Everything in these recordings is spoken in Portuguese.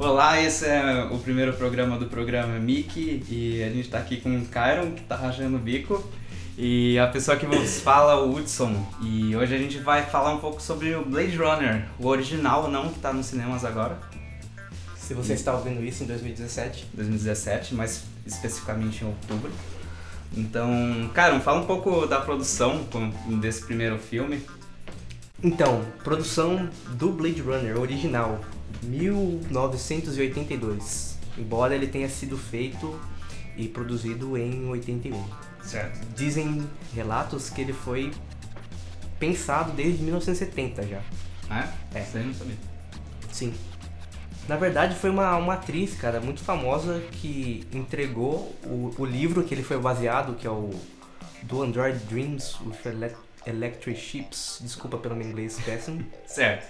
Olá, esse é o primeiro programa do programa Mickey e a gente tá aqui com o Kyron, que tá rachando o bico, e a pessoa que vos fala, o Hudson. E hoje a gente vai falar um pouco sobre o Blade Runner, o original não, que tá nos cinemas agora. Se você está ouvindo isso em 2017, mais especificamente em outubro. Então, Kyron, fala um pouco da produção desse primeiro filme. Então, produção do Blade Runner original, 1982, embora ele tenha sido feito e produzido em 81. Certo. Dizem relatos que ele foi pensado desde 1970 já. Ah, é? É. Isso aí eu não sabia. Sim. Na verdade foi uma atriz, cara, muito famosa que entregou o livro que ele foi baseado, que é o Do Android Dreams with Electric Ships, desculpa pelo meu inglês péssimo. Certo.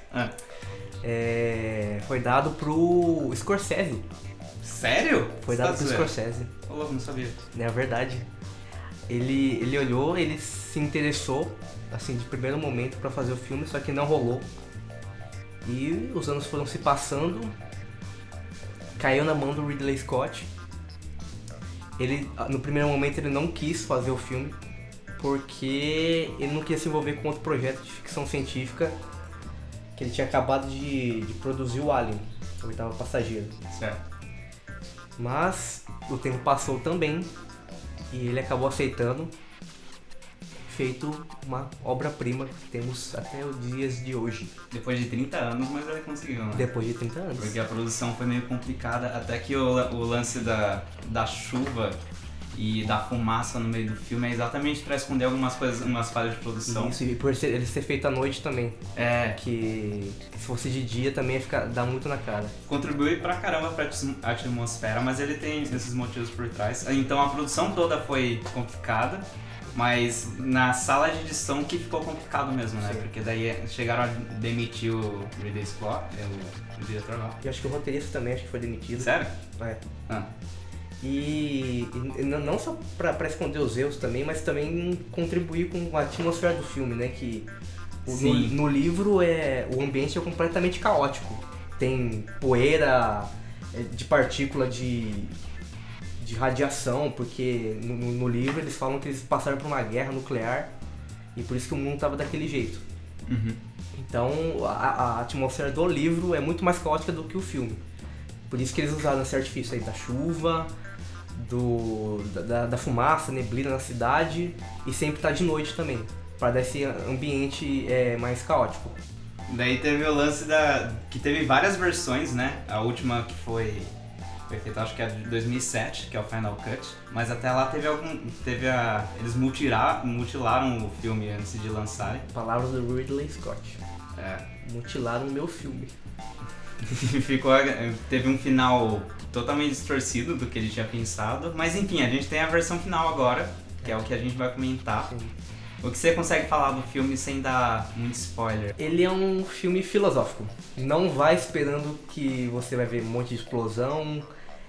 Foi dado pro Scorsese. Sério? Foi dado pro Scorsese. Ô, louco, não sabia. É verdade. Ele olhou, ele se interessou, assim, de primeiro momento pra fazer o filme, só que não rolou. E os anos foram se passando, caiu na mão do Ridley Scott. Ele, no primeiro momento, ele não quis fazer o filme, porque ele não queria se envolver com outro projeto de ficção científica, que ele tinha acabado de produzir o Alien, o oitavo passageiro. Certo. Mas o tempo passou também e ele acabou aceitando, feito uma obra-prima que temos até os dias de hoje. Depois de 30 anos, mas ele conseguiu, né? Depois de 30 anos. Porque a produção foi meio complicada, até que o lance da chuva e da fumaça no meio do filme é exatamente para esconder algumas coisas, umas falhas de produção. Isso, e por ele ser feito à noite também. É. Que se fosse de dia também ia dar muito na cara. Contribui pra caramba pra atmosfera, mas ele tem esses motivos por trás. Então a produção toda foi complicada, mas na sala de edição que ficou complicado mesmo, né? Sim. Porque daí chegaram a demitir o Ridley Scott, o diretor lá. E acho que o roteirista também acho que foi demitido. Sério? É. Ah. E não só pra esconder os erros também, mas também contribuir com a atmosfera do filme, né? Que no livro o ambiente é completamente caótico. Tem poeira de partícula de radiação, porque no livro eles falam que eles passaram por uma guerra nuclear e por isso que o mundo estava daquele jeito. Uhum. Então a atmosfera do livro é muito mais caótica do que o filme. Por isso que eles usaram esse artifício aí da chuva, da fumaça, neblina na cidade e sempre tá de noite também, para dar esse ambiente mais caótico. Daí teve o lance que teve várias versões, né? A última que foi feita, acho que é de 2007, que é o Final Cut, mas até lá eles mutilaram o filme antes de lançarem. Palavras do Ridley Scott. É. Mutilaram o meu filme. Teve um final totalmente distorcido do que ele tinha pensado, mas enfim, a gente tem a versão final agora, que é o que a gente vai comentar. Sim. O que você consegue falar do filme sem dar muito spoiler? Ele é um filme filosófico. Não vai esperando que você vai ver um monte de explosão,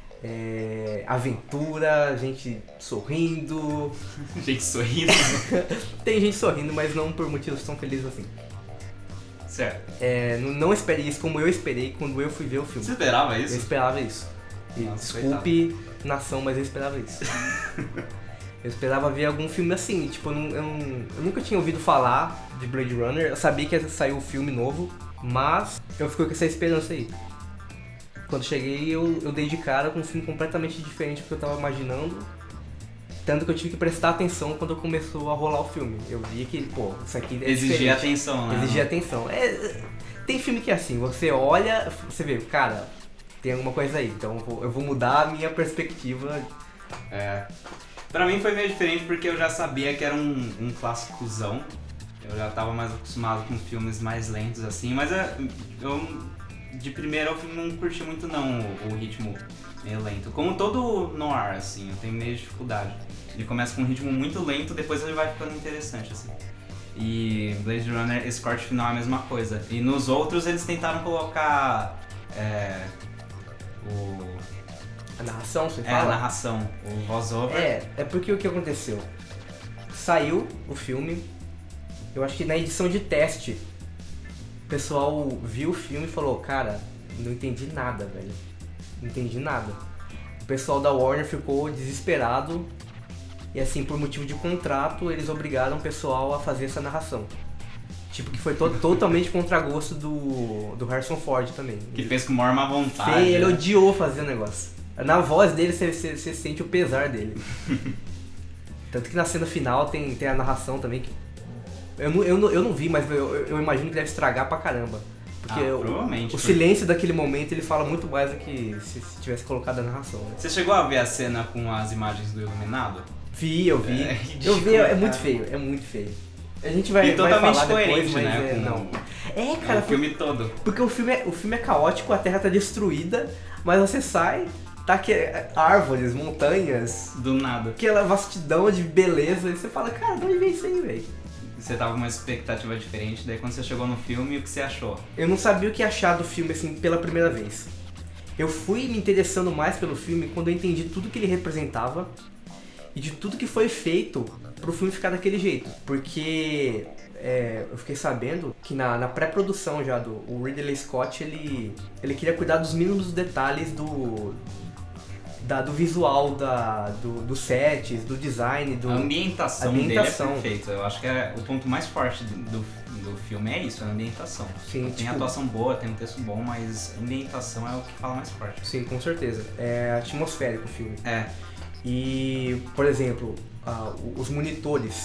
aventura, gente sorrindo. Gente sorrindo. Tem gente sorrindo, mas não por motivos tão felizes assim. Certo. Não espere isso como eu esperei quando eu fui ver o filme. Você esperava isso? Eu esperava isso. E Nossa, desculpe, nação, mas eu esperava isso. Eu esperava ver algum filme assim, tipo, eu nunca tinha ouvido falar de Blade Runner, eu sabia que ia sair um filme novo, mas eu fiquei com essa esperança aí. Quando cheguei, eu dei de cara com um filme completamente diferente do que eu tava imaginando, tanto que eu tive que prestar atenção quando começou a rolar o filme. Eu vi que, isso aqui é Exigia atenção, né? Exigia atenção. Tem filme que é assim, você olha, você vê, cara, tem alguma coisa aí, então eu vou mudar a minha perspectiva. Pra mim foi meio diferente porque eu já sabia que era um clássicozão. Eu já tava mais acostumado com filmes mais lentos assim, mas eu de primeira eu não curti muito não o ritmo meio lento. Como todo noir, assim, eu tenho meio dificuldade. Ele começa com um ritmo muito lento, depois ele vai ficando interessante, assim. E Blade Runner, esse corte final é a mesma coisa. E nos outros eles tentaram colocar A narração, você a fala? narração, o voice-over. É porque o que aconteceu? Saiu o filme, eu acho que na edição de teste, o pessoal viu o filme e falou, cara, não entendi nada, velho. Não entendi nada. O pessoal da Warner ficou desesperado e assim, por motivo de contrato, eles obrigaram o pessoal a fazer essa narração. Tipo, que foi totalmente contra gosto do Harrison Ford também. Que fez com maior má vontade. Ele odiou fazer o negócio. Na voz dele, você sente o pesar dele. Tanto que na cena final tem a narração também, que eu não vi, mas eu imagino que deve estragar pra caramba. Porque provavelmente. O silêncio daquele momento, ele fala muito mais do que se tivesse colocado a narração. Né? Você chegou a ver a cena com as imagens do Iluminado? Eu vi. Ridículo, eu vi, é muito feio, é muito feio. A gente vai totalmente falar depois, coerente, mas né? não. Cara, o filme todo. Porque o filme é caótico, a Terra tá destruída, mas você sai, tá aqui árvores, montanhas, Do nada. aquela vastidão de beleza, e você fala, cara, de onde vem isso aí, velho? Você tava com uma expectativa diferente, daí quando você chegou no filme, o que você achou? Eu não sabia o que achar do filme, assim, pela primeira vez. Eu fui me interessando mais pelo filme quando eu entendi tudo que ele representava e de tudo que foi feito pro filme ficar daquele jeito. Porque eu fiquei sabendo que na pré-produção já o Ridley Scott, ele queria cuidar dos mínimos detalhes do visual, dos sets, do design, A ambientação dele é perfeita. Eu acho que o ponto mais forte do filme é isso, a ambientação. Sim, tem atuação boa, tem um texto bom, mas a ambientação é o que fala mais forte. Sim, com certeza. É atmosférico o filme. É. E, por exemplo, os monitores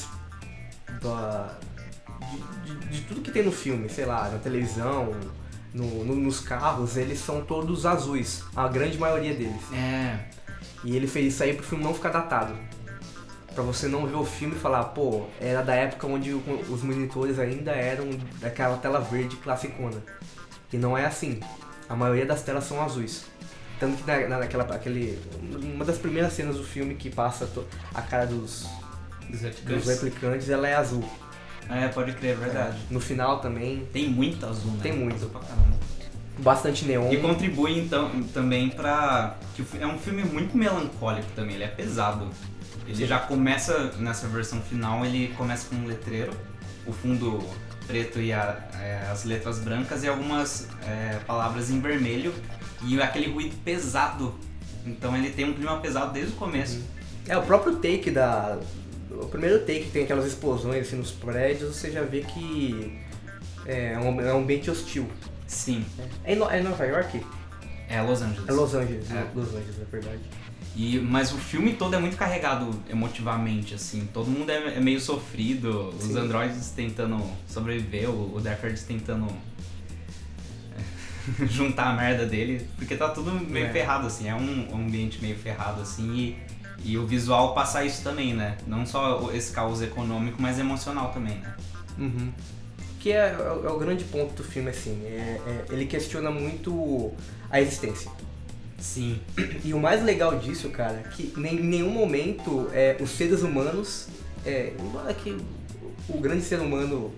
de tudo que tem no filme, sei lá, na televisão, nos carros, eles são todos azuis, a grande maioria deles. E ele fez isso aí pro filme não ficar datado. Pra você não ver o filme e falar, pô, era da época onde os monitores ainda eram daquela tela verde classicona. E não é assim. A maioria das telas são azuis. Tanto que uma das primeiras cenas do filme que passa a cara dos replicantes, ela é azul. Pode crer, é verdade. No final também. Tem muito azul, né? Tem muito. Azul pra caramba. Bastante neon. E contribui então também pra... É um filme muito melancólico também, ele é pesado. Ele já começa, nessa versão final, ele começa com um letreiro, o fundo preto e as letras brancas e algumas palavras em vermelho e aquele ruído pesado. Então ele tem um clima pesado desde o começo. O próprio take o primeiro take que tem aquelas explosões assim, nos prédios, você já vê que é um ambiente hostil. Sim. É Nova York? É Los Angeles. É Los Angeles, Los Angeles, é verdade. Mas o filme todo é muito carregado emotivamente, assim. Todo mundo é meio sofrido, os androides tentando sobreviver, o Deckard tentando juntar a merda dele, porque tá tudo meio ferrado, assim. É um ambiente meio ferrado, assim, e o visual passa isso também, né? Não só esse caos econômico, mas emocional também, né? Uhum. Que é o grande ponto do filme, assim. Ele questiona muito a existência. Sim. E o mais legal disso, cara, que em nenhum momento os seres humanos, embora que o grande ser humano,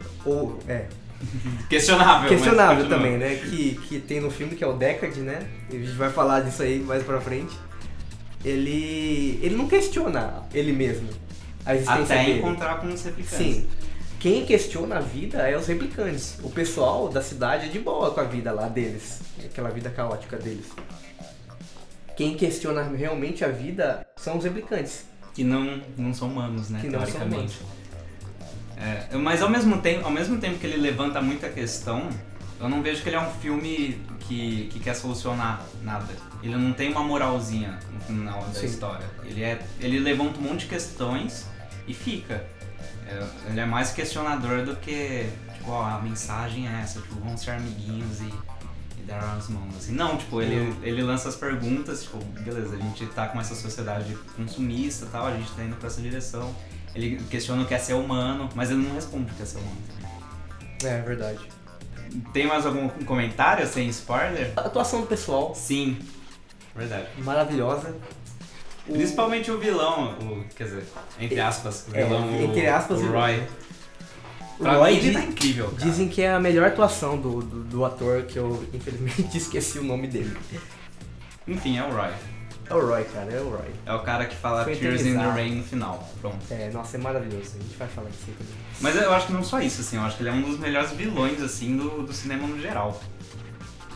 questionável também, né, que tem no filme, que é o Deckard, né, a gente vai falar disso aí mais pra frente, ele não questiona ele mesmo, a existência até dele. Encontrar com os replicantes. Sim. Quem questiona a vida é os replicantes. O pessoal da cidade é de boa com a vida lá deles, aquela vida caótica deles. Quem questiona realmente a vida são os replicantes. Que não são humanos, né? Que não são humanos. Mas ao mesmo tempo que ele levanta muita questão, eu não vejo que ele é um filme que quer solucionar nada. Ele não tem uma moralzinha no final da história. Ele levanta um monte de questões e fica. Ele é mais questionador do que, tipo, a mensagem é essa, tipo, vamos ser amiguinhos e dar as mãos, assim. Não, tipo, ele lança as perguntas, tipo, beleza, a gente tá com essa sociedade consumista e tal, a gente tá indo pra essa direção. Ele questiona o que é ser humano, mas ele não responde o que é ser humano também. É verdade. Tem mais algum comentário sem spoiler? A atuação do pessoal. Sim, verdade. Maravilhosa. Principalmente o vilão, quer dizer, entre aspas, o vilão, entre aspas, o Roy. Pra Roy, mim ele tá incrível, cara. Dizem que é a melhor atuação do ator, que eu infelizmente esqueci o nome dele. Enfim, é o Roy. É o Roy, cara, é o Roy. É o cara que fala Foi Tears in the eternizado. Rain no final, pronto. Nossa, é maravilhoso, a gente vai falar disso aí também. Mas eu acho que não só isso, assim, eu acho que ele é um dos melhores vilões, assim, do cinema no geral.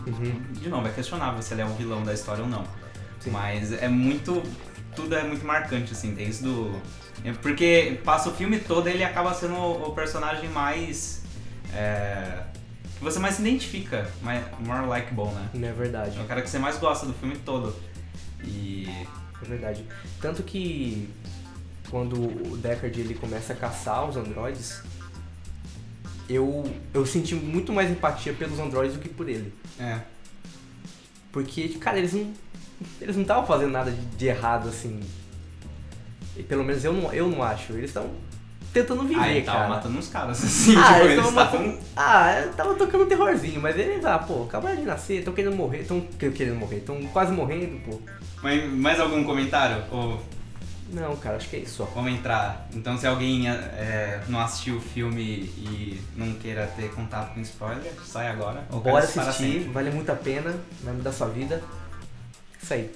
De novo, é questionável se ele é o vilão da história ou não. Sim. Mas é muito... Tudo é muito marcante, assim, desde do... Porque passa o filme todo e ele acaba sendo o personagem mais... que você mais se identifica, more likeable, né? Não é verdade. É o cara que você mais gosta do filme todo. É verdade. Tanto que quando o Deckard ele começa a caçar os androides, eu senti muito mais empatia pelos androides do que por ele. Porque, cara, eles não estavam fazendo nada de errado, assim. E pelo menos eu não acho. Eles estão tentando viver, ele cara. tava matando uns caras, assim. Eles estavam tava tocando um terrorzinho, mas eles, acabaram de nascer, estão querendo morrer, estão quase morrendo, pô. Mas mais algum comentário? Ou Não, cara, acho que é isso só. vamos entrar. Então, se alguém não assistiu o filme e não queira ter contato com spoiler, sai agora. Ou Bora para assistir, sempre. vale muito a pena, vai mudar sua vida. Isso aí.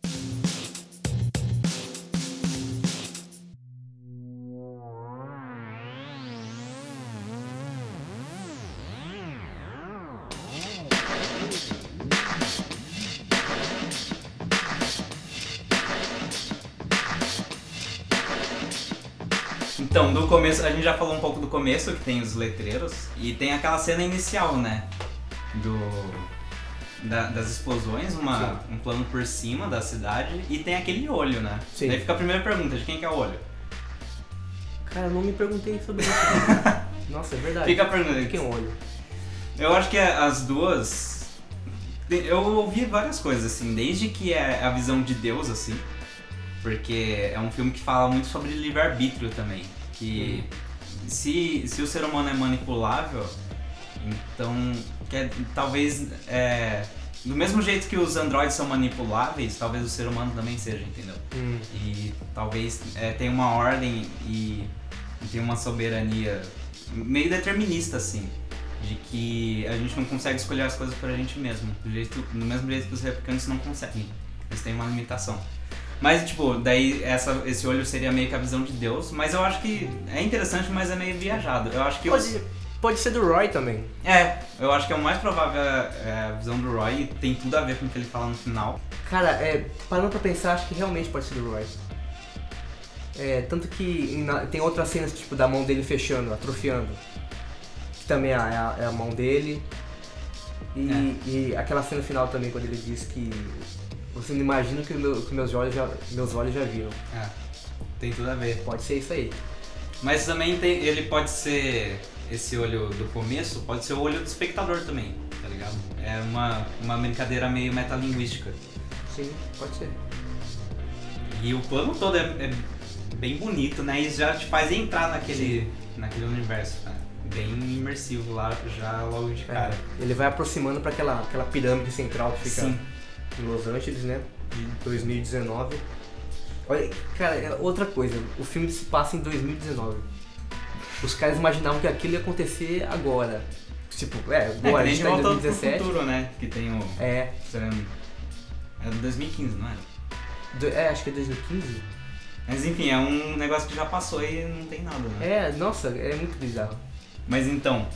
Então, do começo, a gente já falou um pouco do começo, que tem os letreiros, e tem aquela cena inicial, né? Das explosões, um plano por cima da cidade, e tem aquele olho, né? Sim. Daí fica a primeira pergunta, de quem que é o olho? Cara, eu não me perguntei sobre isso. Nossa, é verdade. Fica a pergunta. Quem é o olho? Eu acho que as duas... Eu ouvi várias coisas, assim, desde que é a visão de Deus, assim, porque é um filme que fala muito sobre livre-arbítrio também, que se o ser humano é manipulável, então talvez do mesmo jeito que os androides são manipuláveis, talvez o ser humano também seja, entendeu? E talvez tenha uma ordem e tenha uma soberania meio determinista, assim, de que a gente não consegue escolher as coisas pra gente mesmo, do mesmo jeito que os replicantes não conseguem, eles têm uma limitação. Mas, tipo, daí esse olho seria meio que a visão de Deus, mas eu acho que é interessante, mas é meio viajado. Eu acho que Pode ser do Roy também. eu acho que é o mais provável a visão do Roy e tem tudo a ver com o que ele fala no final. Cara, parando pra pensar, acho que realmente pode ser do Roy. Tanto que tem outras cenas, tipo, da mão dele fechando, atrofiando. Que também é a mão dele. E aquela cena final também, quando ele diz que você não imagina que meus olhos já viram. Tem tudo a ver. Pode ser isso aí. Mas também ele pode ser, esse olho do começo, pode ser o olho do espectador também, tá ligado? É uma brincadeira meio metalinguística. Sim, pode ser. E o plano todo é bem bonito, né? E já te faz entrar naquele universo, né? Bem imersivo lá, já logo de cara. Ele vai aproximando pra aquela pirâmide central que fica em Los Angeles, né? De 2019. Olha, cara, outra coisa, o filme se passa em 2019. Os caras imaginavam que aquilo ia acontecer agora. Tipo, agora a gente tá em 2017. Pro futuro, né? Que tem o... É de 2015, não é? Acho que é 2015. Mas enfim, é um negócio que já passou e não tem nada, né? Nossa, é muito bizarro. Mas então,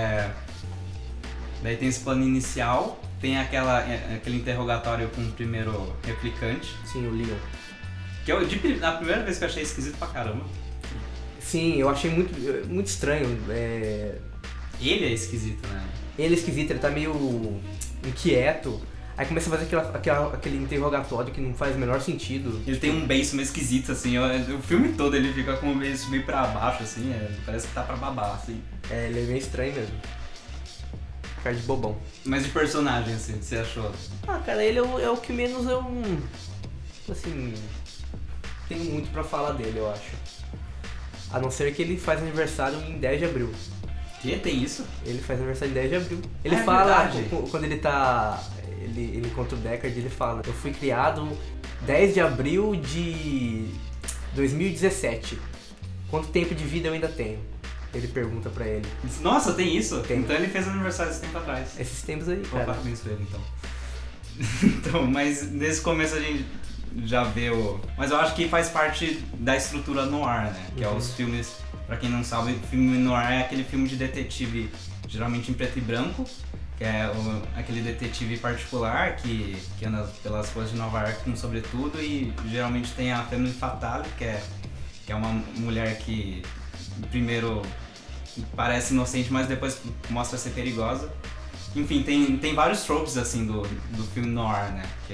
daí tem esse plano inicial, tem aquele interrogatório com o primeiro replicante. Sim, o Leon. Que a primeira vez que eu achei esquisito pra caramba. Sim, eu achei muito estranho. Ele é esquisito, né? Ele é esquisito, ele tá meio inquieto. Aí começa a fazer aquele interrogatório que não faz o menor sentido. Ele tem um beiço meio esquisito, assim, o filme todo ele fica com o beiço meio pra baixo, assim, parece que tá pra babar, assim. Ele é meio estranho mesmo. Cara de bobão. Mas de personagem, assim, o que você achou? Cara, ele é o que menos eu, assim, tenho muito pra falar dele, eu acho. A não ser que ele faz aniversário em 10 de abril. Que? Tem isso? Ele faz aniversário em 10 de abril. Ele fala, verdade. Quando ele tá... Ele encontra o Deckard, ele fala: eu fui criado 10 de abril de 2017. Quanto tempo de vida eu ainda tenho? Ele pergunta pra ele. Nossa, tem isso? Tem. Então ele fez aniversário esse tempo atrás. Esses tempos aí, cara. Parabéns pra ele, então. Então, mas nesse começo a gente já vê Mas eu acho que faz parte da estrutura noir, né? Que é os filmes, pra quem não sabe, o filme noir é aquele filme de detetive, geralmente em preto e branco, que é aquele detetive particular que anda pelas ruas de Nova York com sobretudo, e geralmente tem a Femme Fatale, que é uma mulher que primeiro parece inocente, mas depois mostra ser perigosa. Enfim, tem vários tropes assim do filme noir, né? Que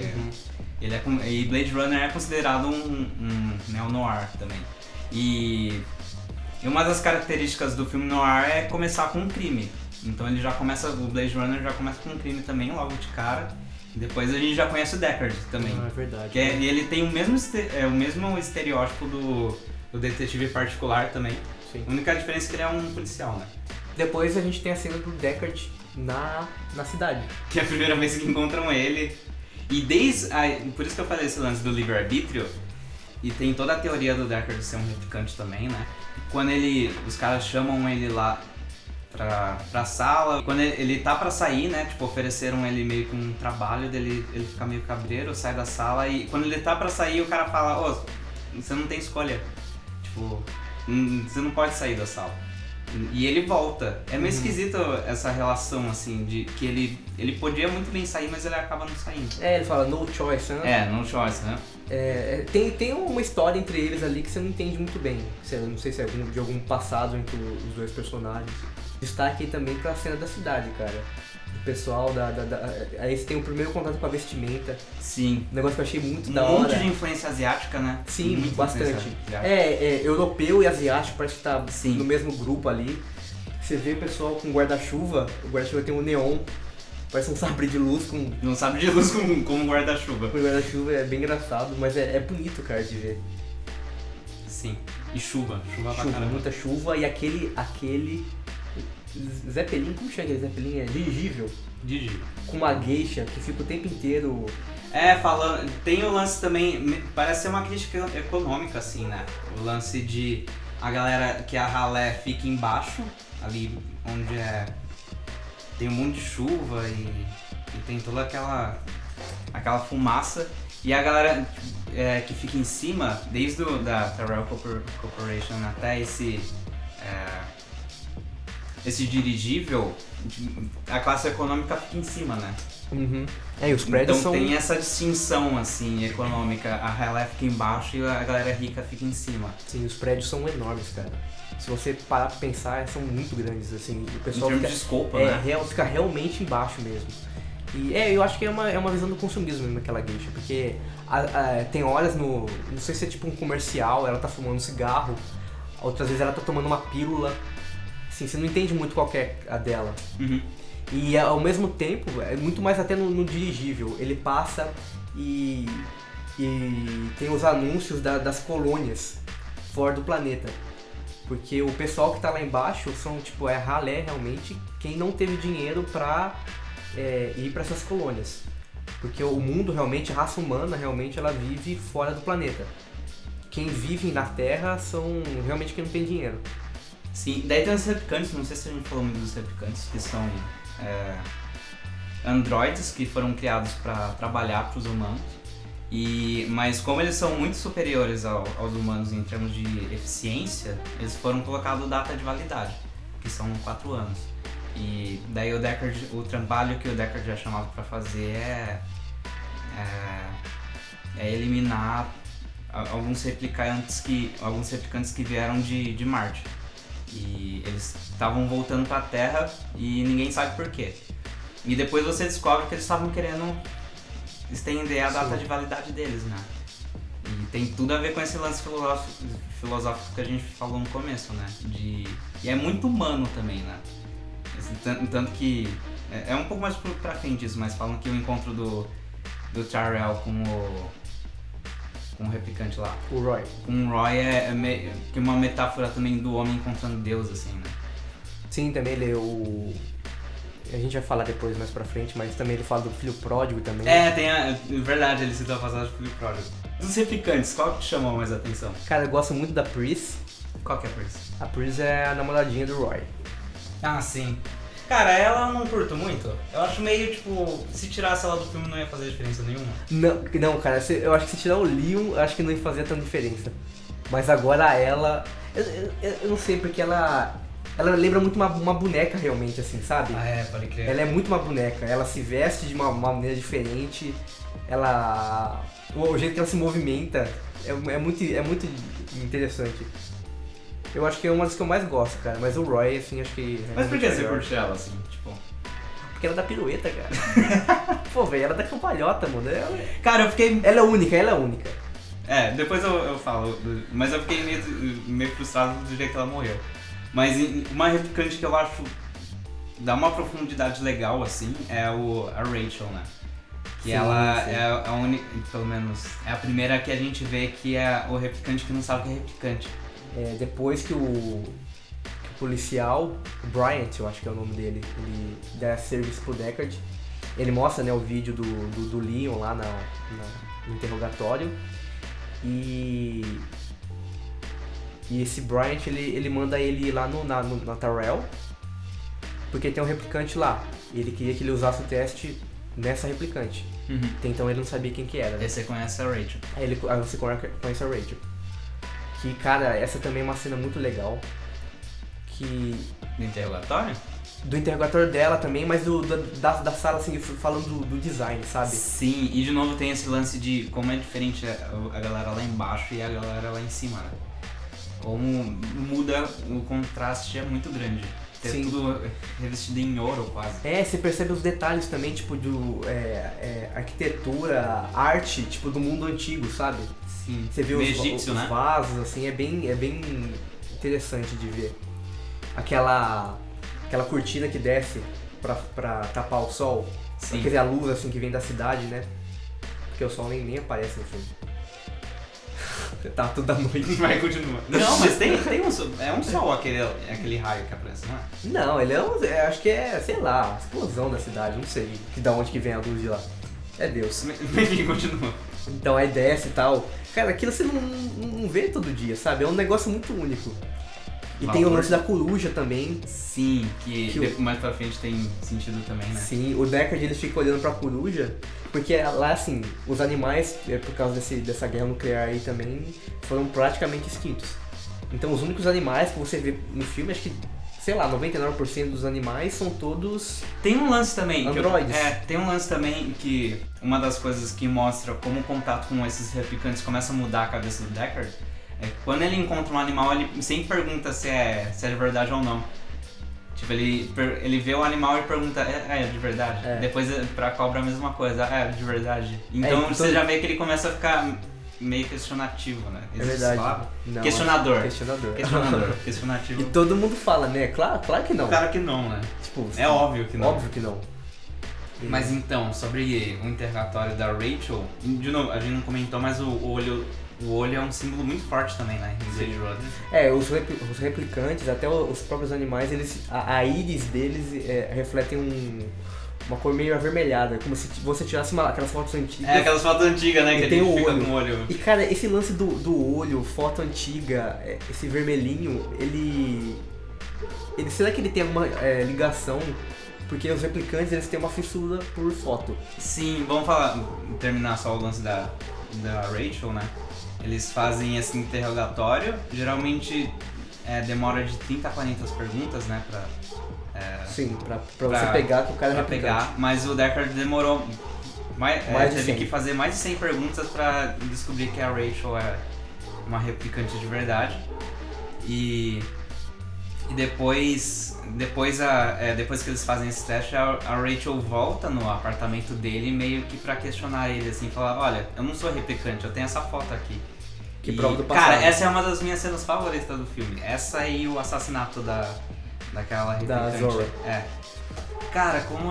e Blade Runner é considerado um neo-noir também. E uma das características do filme noir é começar com um crime. Então o Blade Runner já começa com um crime também, logo de cara. E depois a gente já conhece o Deckard também. É verdade. E ele tem o mesmo estereótipo do detetive particular também. Sim. A única diferença é que ele é um policial, né? Depois a gente tem a cena do Deckard na cidade. Que é a primeira vez que encontram ele. E por isso que eu falei esse lance do livre-arbítrio. E tem toda a teoria do Deckard ser um replicante também, né? Quando os caras chamam ele lá pra sala, quando ele tá pra sair, né? Tipo, ofereceram ele meio que um trabalho dele, ele fica meio cabreiro, sai da sala, e quando ele tá pra sair, o cara fala, você não tem escolha. Tipo, você não pode sair da sala. E ele volta. É meio esquisito essa relação, assim, de que ele podia muito bem sair, mas ele acaba não saindo. Ele fala no choice, né? No choice, né? Tem uma história entre eles ali que você não entende muito bem. Não sei se é de algum passado entre os dois personagens. Destaque também pra cena da cidade, cara. O pessoal aí você tem o primeiro contato com a vestimenta. Sim. Um negócio que eu achei muito da hora. Um monte de influência asiática, né? Sim, muito bastante. Europeu e asiático, parece que tá Sim. no mesmo grupo ali. Você vê o pessoal com guarda-chuva, o guarda-chuva tem um neon, parece um sabre de luz com... Um sabre de luz com um guarda-chuva. Com guarda-chuva é bem engraçado, mas é bonito, cara, de ver. Sim. E chuva pra caramba. Muita chuva e aquele Zeppelin, como chama aquele Zeppelin? É dirigível. Com uma geisha que fica o tempo inteiro... Falando... Tem o lance também... Parece ser uma crítica econômica, assim, né? O lance de... A galera... Que a ralé fica embaixo, ali onde tem um monte de chuva e tem toda aquela fumaça. E a galera que fica em cima, desde da Tyrell Corporation até esse dirigível, a classe econômica fica em cima, né? E os prédios então tem essa distinção, assim, econômica. A ralé fica embaixo e a galera rica fica em cima. Sim, os prédios são enormes, cara. Se você parar pra pensar, são muito grandes, assim. O pessoal em termos de escopo, né? Fica realmente embaixo mesmo. E eu acho que é uma visão do consumismo mesmo aquela geisha, porque tem horas não sei se é tipo um comercial, ela tá fumando um cigarro, outras vezes ela tá tomando uma pílula. Assim, você não entende muito qual que é a dela. E ao mesmo tempo, é muito mais até no dirigível, ele passa e tem os anúncios das colônias fora do planeta. Porque o pessoal que tá lá embaixo são tipo, ralé realmente quem não teve dinheiro pra ir pra essas colônias. Porque o mundo realmente, a raça humana realmente, ela vive fora do planeta. Quem vive na Terra são realmente quem não tem dinheiro. Sim, daí tem os replicantes, não sei se a gente falou muito dos replicantes, que são androides que foram criados para trabalhar para os humanos. Mas como eles são muito superiores aos humanos em termos de eficiência, eles foram colocados data de validade, que são 4 anos. E daí o trabalho que o Deckard é chamado para fazer é eliminar alguns replicantes que vieram de Marte. E eles estavam voltando para a Terra e ninguém sabe por quê. E depois você descobre que eles estavam querendo estender a data de validade deles, né? E tem tudo a ver com esse lance filosófico que a gente falou no começo, né? E é muito humano também, né? Tanto que é um pouco mais pra frente isso, mas falam que o encontro do Tyrell com o replicante lá. O Roy. Com o Roy é meio que uma metáfora também do homem encontrando Deus, assim, né? Sim, também ele a gente vai falar depois mais pra frente, mas também ele fala do filho pródigo também. Verdade, ele citou a passagem do filho pródigo. Dos replicantes, qual que te chamou mais a atenção? Cara, eu gosto muito da Pris. Qual que é a Pris? A Pris é a namoradinha do Roy. Ah, sim. Cara, ela eu não curto muito. Eu acho meio, tipo, se tirasse ela do filme não ia fazer diferença nenhuma. Não, cara, eu acho que se tirar o Leon, eu acho que não ia fazer tanta diferença. Mas agora ela... Eu não sei, porque ela ela lembra muito uma boneca realmente, assim, sabe? Pode crer. Ela é muito uma boneca, ela se veste de uma maneira diferente, o jeito que ela se movimenta é muito interessante. Eu acho que é uma das que eu mais gosto, cara, mas o Roy, assim, acho que... Mas por que você curte ela, assim, tipo... Porque ela dá pirueta, cara. Pô, velho, ela dá cambalhota, mano. Cara, eu fiquei... Ela é única. Depois eu falo, mas eu fiquei meio frustrado do jeito que ela morreu. Mas uma replicante que eu acho dá uma profundidade legal, assim, é a Rachel, né? Que ela é a única, pelo menos, é a primeira que a gente vê que é o replicante que não sabe que é replicante. Depois que o policial, o Bryant, eu acho que é o nome dele, ele dá serviço pro Deckard, ele mostra, né, o vídeo do Leon lá no interrogatório, e esse Bryant, ele manda ele ir lá na Tyrell, porque tem um replicante lá, e ele queria que ele usasse o teste nessa replicante. Até então ele não sabia quem que era, né? Aí você conhece a Rachel. Aí você conhece a Rachel. Que, cara, essa também é uma cena muito legal. Do interrogatório? Do interrogatório dela também, mas da sala, assim, falando do design, sabe? Sim, e de novo tem esse lance de como é diferente a galera lá embaixo e a galera lá em cima, né? Como muda, o contraste é muito grande. Sim. Tudo revestido em ouro, quase. Você percebe os detalhes também, tipo, arquitetura, arte, tipo, do mundo antigo, sabe? Sim. Você vê os né? vasos, assim, é bem interessante de ver. Aquela cortina que desce pra tapar o sol. Sim. Quer dizer, a luz, assim, que vem da cidade, né? Porque o sol nem aparece no filme. Tá toda noite. Vai, continua. Não, mas tem um sol. É um sol aquele raio que aparece, não é? Não, ele acho que é, sei lá, a explosão da cidade, não sei da onde que vem a luz de lá. É Deus. Enfim, continua. Então aí desce e tal. Cara, aquilo você não vê todo dia, sabe? É um negócio muito único. E tem o lance da coruja também. Sim, que mais pra frente tem sentido também, né? Sim, o Deckard ele fica olhando pra coruja, porque lá, assim, os animais, por causa dessa guerra nuclear aí também, foram praticamente extintos. Então os únicos animais que você vê no filme, acho que, sei lá, 99% dos animais são todos... Tem um lance também... androides. Tem um lance também que uma das coisas que mostra como o contato com esses replicantes começa a mudar a cabeça do Deckard, é que quando ele encontra um animal, ele sempre pergunta se é de verdade ou não. Tipo, ele vê o animal e pergunta, é de verdade? Depois pra cobra a mesma coisa, é de verdade? Então você já vê que ele começa a ficar meio questionativo, né? Existe verdade. Não, questionador. Questionativo. E todo mundo fala, né? Claro que não. Claro que não, né? Tipo, é óbvio que não. Óbvio que não. Mas então, sobre o interrogatório da Rachel, de novo, a gente não comentou, mas o olho é um símbolo muito forte também, né? Em Blade Runner. Os replicantes, até os próprios animais, a íris deles refletem uma cor meio avermelhada, como se você tirasse aquelas fotos antigas. Aquelas fotos antigas, né? Que tem a gente fica olho. com o olho. E cara, esse lance do olho, foto antiga, esse vermelhinho, será que ele tem alguma ligação? Porque os replicantes, eles têm uma fissura por foto. Sim, vamos terminar só o lance da Rachel, né? Eles fazem esse interrogatório, geralmente demora de 30 a 40 perguntas, né? Sim, pra você pegar que o cara é replicante. Mas o Deckard demorou, teve que fazer mais de 100 perguntas pra descobrir que a Rachel é uma replicante de verdade. E depois que eles fazem esse teste, a Rachel volta no apartamento dele meio que pra questionar ele, assim, falar, olha, eu não sou replicante, eu tenho essa foto aqui. Que prova do passado. Cara, essa é uma das minhas cenas favoritas do filme. Essa e o assassinato daquela replicante. Da Zora. Cara, como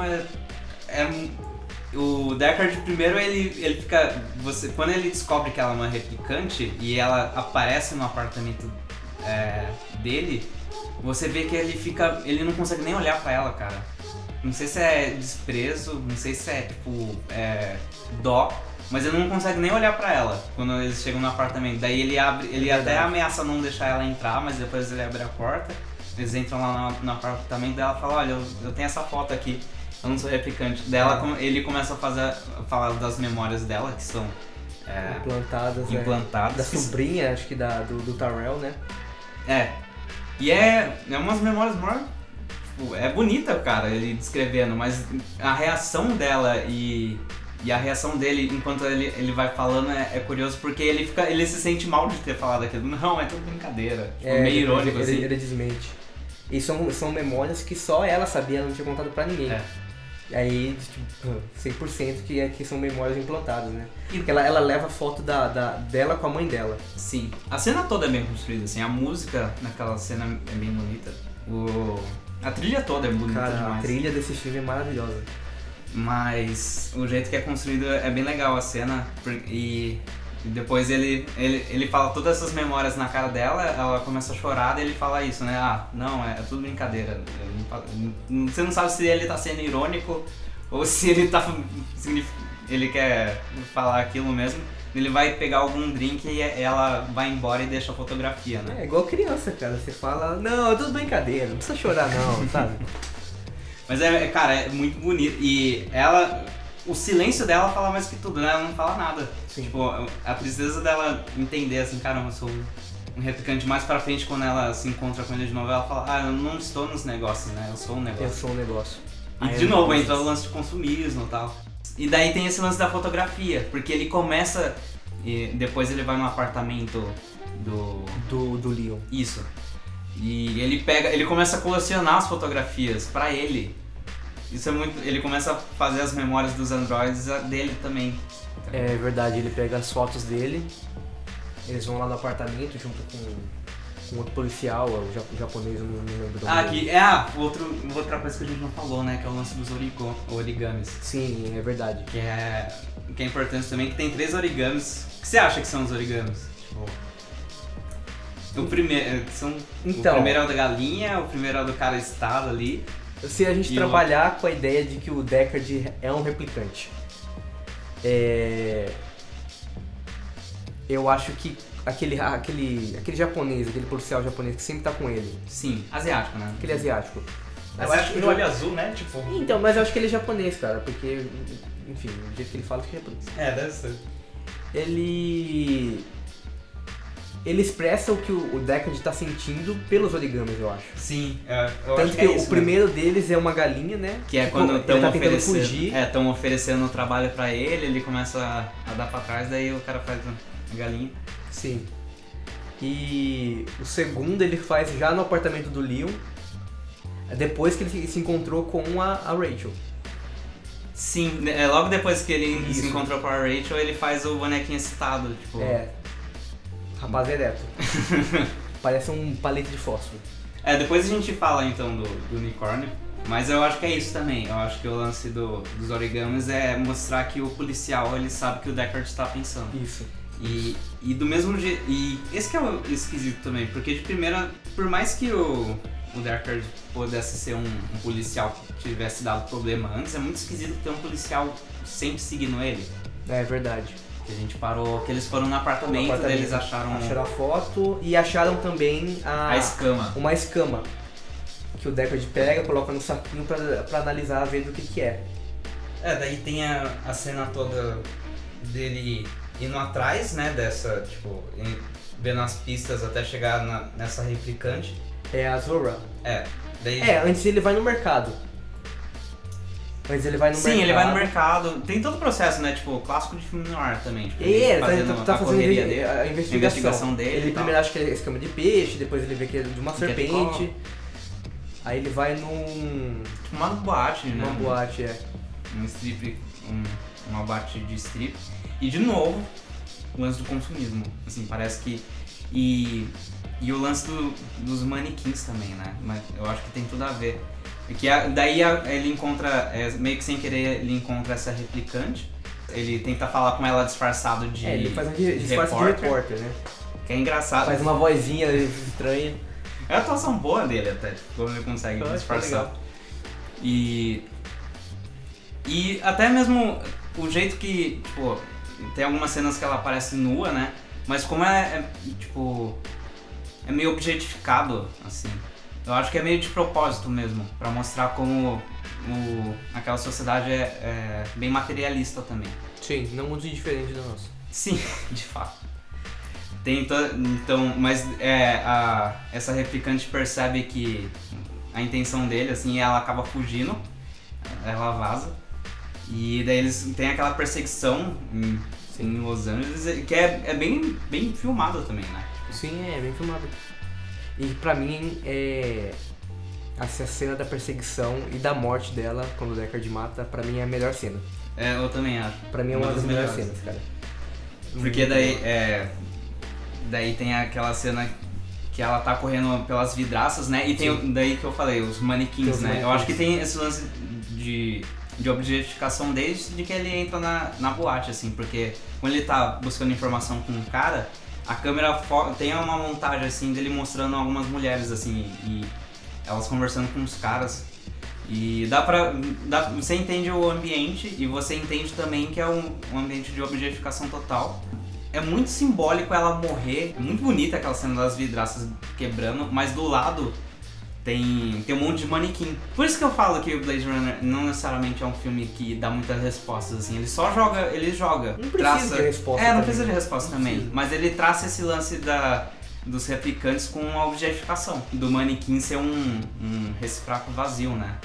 o Deckard primeiro ele fica... quando ele descobre que ela é uma replicante e ela aparece no apartamento dele, você vê que ele não consegue nem olhar pra ela, cara. Não sei se é desprezo, não sei se é tipo dó, mas ele não consegue nem olhar pra ela quando eles chegam no apartamento. Daí ele até ameaça não deixar ela entrar, mas depois ele abre a porta, eles entram lá no apartamento dela e fala, olha, eu tenho essa foto aqui, eu não sou replicante. Daí ele começa a falar das memórias dela, que são implantadas. Da sobrinha, acho que do Tyrell, né? E é umas memórias maior. Tipo, é bonita, cara, ele descrevendo, mas a reação dela e a reação dele enquanto ele vai falando é curioso, porque ele se sente mal de ter falado aquilo. Não, é tudo brincadeira. Tipo, meio irônico, assim. Ele desmente. E são memórias que só ela sabia, ela não tinha contado pra ninguém. E aí, tipo, 100% que são memórias implantadas, né? Porque ela leva a foto dela com a mãe dela. Sim. A cena toda é bem construída, assim. A música naquela cena é bem bonita. A trilha toda é bonita demais. A trilha desse filme é maravilhosa. Mas o jeito que é construído é bem legal a cena. E depois ele fala todas essas memórias na cara dela, ela começa a chorar e ele fala isso, né? Ah, não, é tudo brincadeira. Você não sabe se ele tá sendo irônico ou se ele quer falar aquilo mesmo. Ele vai pegar algum drink e ela vai embora e deixa a fotografia, né? É igual criança, cara. Você fala, não, é tudo brincadeira, não precisa chorar não, sabe? Mas cara, é muito bonito. E o silêncio dela fala mais que tudo, né? Ela não fala nada. Sim. Tipo, a tristeza dela entender assim, caramba, eu sou um replicante. Mais pra frente, quando ela se encontra com ele de novo, ela fala, eu não estou nos negócios, né? Eu sou um negócio. Eu sou um negócio. E de novo entra o lance de consumismo e tal. E daí tem esse lance da fotografia, porque ele começa e depois ele vai no apartamento do Leon. Isso. E ele começa a colecionar as fotografias pra ele. Isso é muito. Ele começa a fazer as memórias dos androides dele também. É verdade, ele pega as fotos dele, eles vão lá no apartamento junto com outro policial, o japonês, eu não lembro do nome. Aqui, outra coisa que a gente não falou, né? Que é o lance dos origamis. Sim, é verdade. Que é importante também, que tem 3 origamis. O que você acha que são os origamis? Tipo, o primeiro é o da galinha, o primeiro é o do cara estado ali. Se a gente trabalhar com a ideia de que o Deckard é um replicante, eu acho que aquele japonês, aquele policial japonês que sempre tá com ele. Sim, asiático, né? Aquele asiático. Eu acho que de olho azul, né? Tipo... Então, mas eu acho que ele é japonês, cara, porque, enfim, o jeito que ele fala que é japonês. Deve ser. Ele expressa o que o Deckard tá sentindo pelos origamis, eu acho. Sim, eu Tanto acho que é o primeiro deles é uma galinha, né? Que é quando ele tá fugir. Estão oferecendo o trabalho pra ele começa a dar pra trás, daí o cara faz a galinha. Sim. E o segundo ele faz já no apartamento do Leon, depois que ele se encontrou com a Rachel. Sim, logo depois que ele se encontrou com a Rachel, ele faz o bonequinho excitado, tipo... Rapaz ereto. Parece um palito de fósforo. Depois a gente fala então do unicórnio, mas eu acho que é isso também. Eu acho que o lance dos origamis é mostrar que o policial, ele sabe o que o Deckard está pensando. Isso. E do mesmo jeito... E esse que é o esquisito também, porque de primeira, por mais que o Deckard pudesse ser um policial que tivesse dado problema antes, é muito esquisito ter um policial sempre seguindo ele. É verdade. Que a gente parou, que eles foram no apartamento, daí eles acharam a foto e acharam também a escama. Uma escama que o Deckard pega, coloca no saquinho pra analisar, ver do que é. Daí tem a cena toda dele indo atrás, né, dessa, tipo, vendo as pistas até chegar nessa replicante. É a Zora. Daí... Antes ele vai no mercado. Ele vai no mercado. Tem todo o processo, né? Tipo, clássico de filme noir também. Tipo, tá a correria dele, a investigação dele. Ele primeiro acha que é escama de peixe, depois ele vê que é de uma serpente. Aí ele vai num... Tipo, uma boate, né? Uma boate, Um strip, uma boate de strip. E de novo, o lance do consumismo. Assim, parece que... E o lance dos manequins também, né? Mas eu acho que tem tudo a ver. Porque daí ele encontra, meio que sem querer, ele encontra essa replicante. Ele tenta falar com ela disfarçado de ele faz um disfarce de repórter, né? Que é engraçado. Faz uma vozinha estranha. É a atuação boa dele até, como ele consegue disfarçar. E até mesmo o jeito que, tipo, tem algumas cenas que ela aparece nua, né? Mas como tipo, é meio objetificado, assim. Eu acho que é meio de propósito mesmo, pra mostrar como aquela sociedade é bem materialista também. Sim, não muito diferente da nossa. Sim, de fato. Então, mas essa replicante percebe que a intenção dele, assim, ela acaba fugindo, ela vaza. E daí eles têm aquela perseguição em Los Angeles, que é bem filmado também, né? Sim, é bem filmado. E pra mim, assim, a cena da perseguição e da morte dela, quando o Deckard mata, pra mim é a melhor cena. Eu também acho. Pra mim é uma das melhores cenas, cara. Porque daí tem aquela cena que ela tá correndo pelas vidraças, né? E tem daí que eu falei, os manequins, né? Eu acho que tem esse lance de objetificação desde que ele entra na boate, assim, porque quando ele tá buscando informação com um cara, a câmera tem uma montagem, assim, dele mostrando algumas mulheres, assim, e elas conversando com os caras. E você entende o ambiente e você entende também que é um ambiente de objetificação total. É muito simbólico ela morrer, é muito bonita aquela cena das vidraças quebrando, mas do lado tem um monte de manequim. Por isso que eu falo que o Blade Runner não necessariamente é um filme que dá muitas respostas, assim, ele joga. Não precisa de resposta não também. precisa de resposta também, mas ele traça esse lance dos replicantes com a objetificação, do manequim ser um recifraco vazio, né?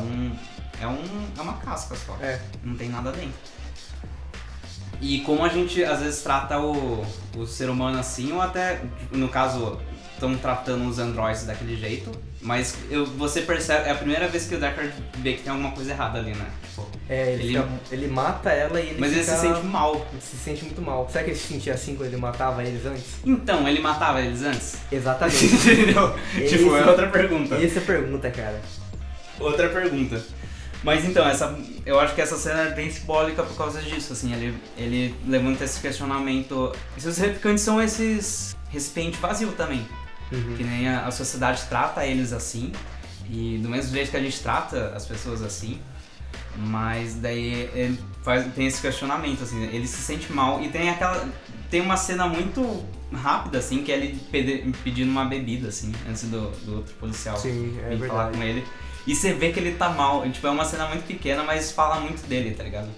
É uma casca só, não tem nada dentro. E como a gente às vezes trata o ser humano assim, ou até, no caso, estão tratando os androides daquele jeito, mas você percebe, é a primeira vez que o Deckard vê que tem alguma coisa errada ali, né? Tipo, ele mata ela e ele Mas ele se sente mal. Ele se sente muito mal. Será que ele se sentia assim quando ele matava eles antes? Então, ele matava eles antes? Exatamente. Entendeu? Tipo, é outra pergunta. Essa é a pergunta, cara. Outra pergunta. Mas então, eu acho que essa cena é bem simbólica por causa disso, assim, ele levanta esse questionamento. Esses replicantes são esses recipientes vazios também, que nem a sociedade trata eles assim, e do mesmo jeito que a gente trata as pessoas assim, mas daí ele tem esse questionamento, assim, ele se sente mal e tem uma cena muito rápida, assim, que é ele pedindo uma bebida, assim, antes do outro policial vir falar com ele. E você vê que ele tá mal, tipo, é uma cena muito pequena, mas fala muito dele, tá ligado?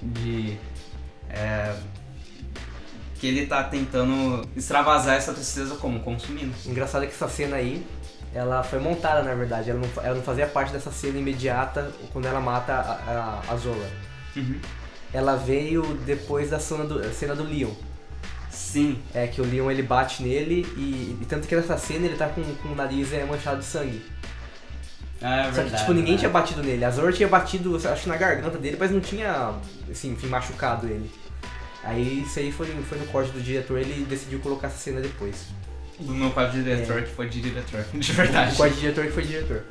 Que ele tá tentando extravasar essa tristeza como? Consumindo. Engraçado é que essa cena aí, ela foi montada, na verdade, ela não fazia parte dessa cena imediata quando ela mata a Zora. Ela veio depois da cena do Leon. Sim. É que o Leon ele bate nele e tanto que nessa cena ele tá com o nariz manchado de sangue. É verdade. Só que tipo, ninguém tinha batido nele. A Zora tinha batido, acho que na garganta dele, mas não tinha, assim, enfim, machucado ele. Aí isso aí foi no corte do diretor, ele decidiu colocar essa cena depois. Do meu corte de diretor, que foi de diretor, de verdade. O corte de diretor que foi diretor.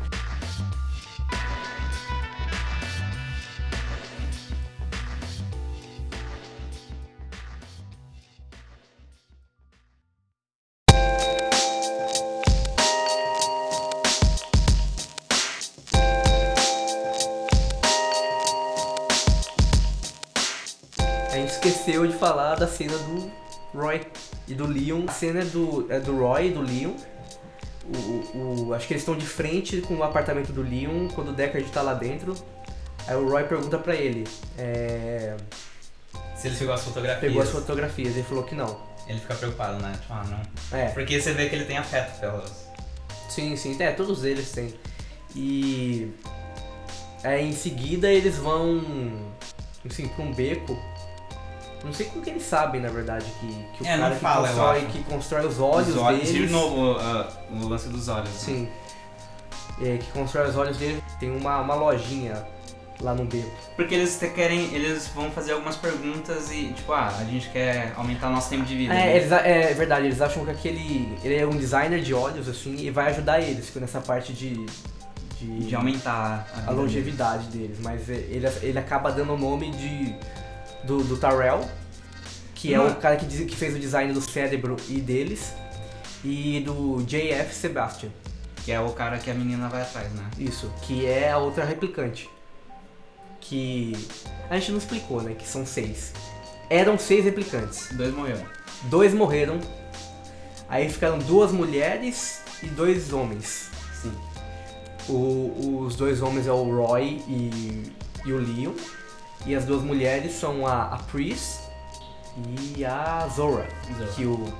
Esqueceu de falar da cena do Roy e do Leon. A cena é do Roy e do Leon. Acho que eles estão de frente com o apartamento do Leon quando o Deckard tá lá dentro. Aí o Roy pergunta pra ele se ele pegou as fotografias. Pegou as fotografias, ele falou que não. Ele fica preocupado, né? Tipo, não. É. Porque você vê que ele tem afeto pelas... Sim, todos eles têm. E em seguida eles vão, assim, pra um beco. Não sei como que eles sabem, na verdade, que o cara que constrói os olhos deles... De novo, o lance dos olhos. Sim. Que constrói os olhos deles. Tem uma lojinha lá no beco. Porque eles vão fazer algumas perguntas e, tipo, a gente quer aumentar nosso tempo de vida. É verdade, eles acham que ele é um designer de olhos, assim, e vai ajudar eles nessa parte de aumentar a longevidade deles. Mas ele acaba dando o nome do Tyrell, que é o cara que fez o design do cérebro e deles, e do J.F. Sebastian. Que é o cara que a menina vai atrás, né? Isso, que é a outra replicante. Que a gente não explicou, né? Que são 6. Eram 6 replicantes. 2 morreram. Aí ficaram 2 mulheres e 2 homens. Sim. Os 2 homens é o Roy e o Leon. E as 2 mulheres são a Pris e a Zora. Que o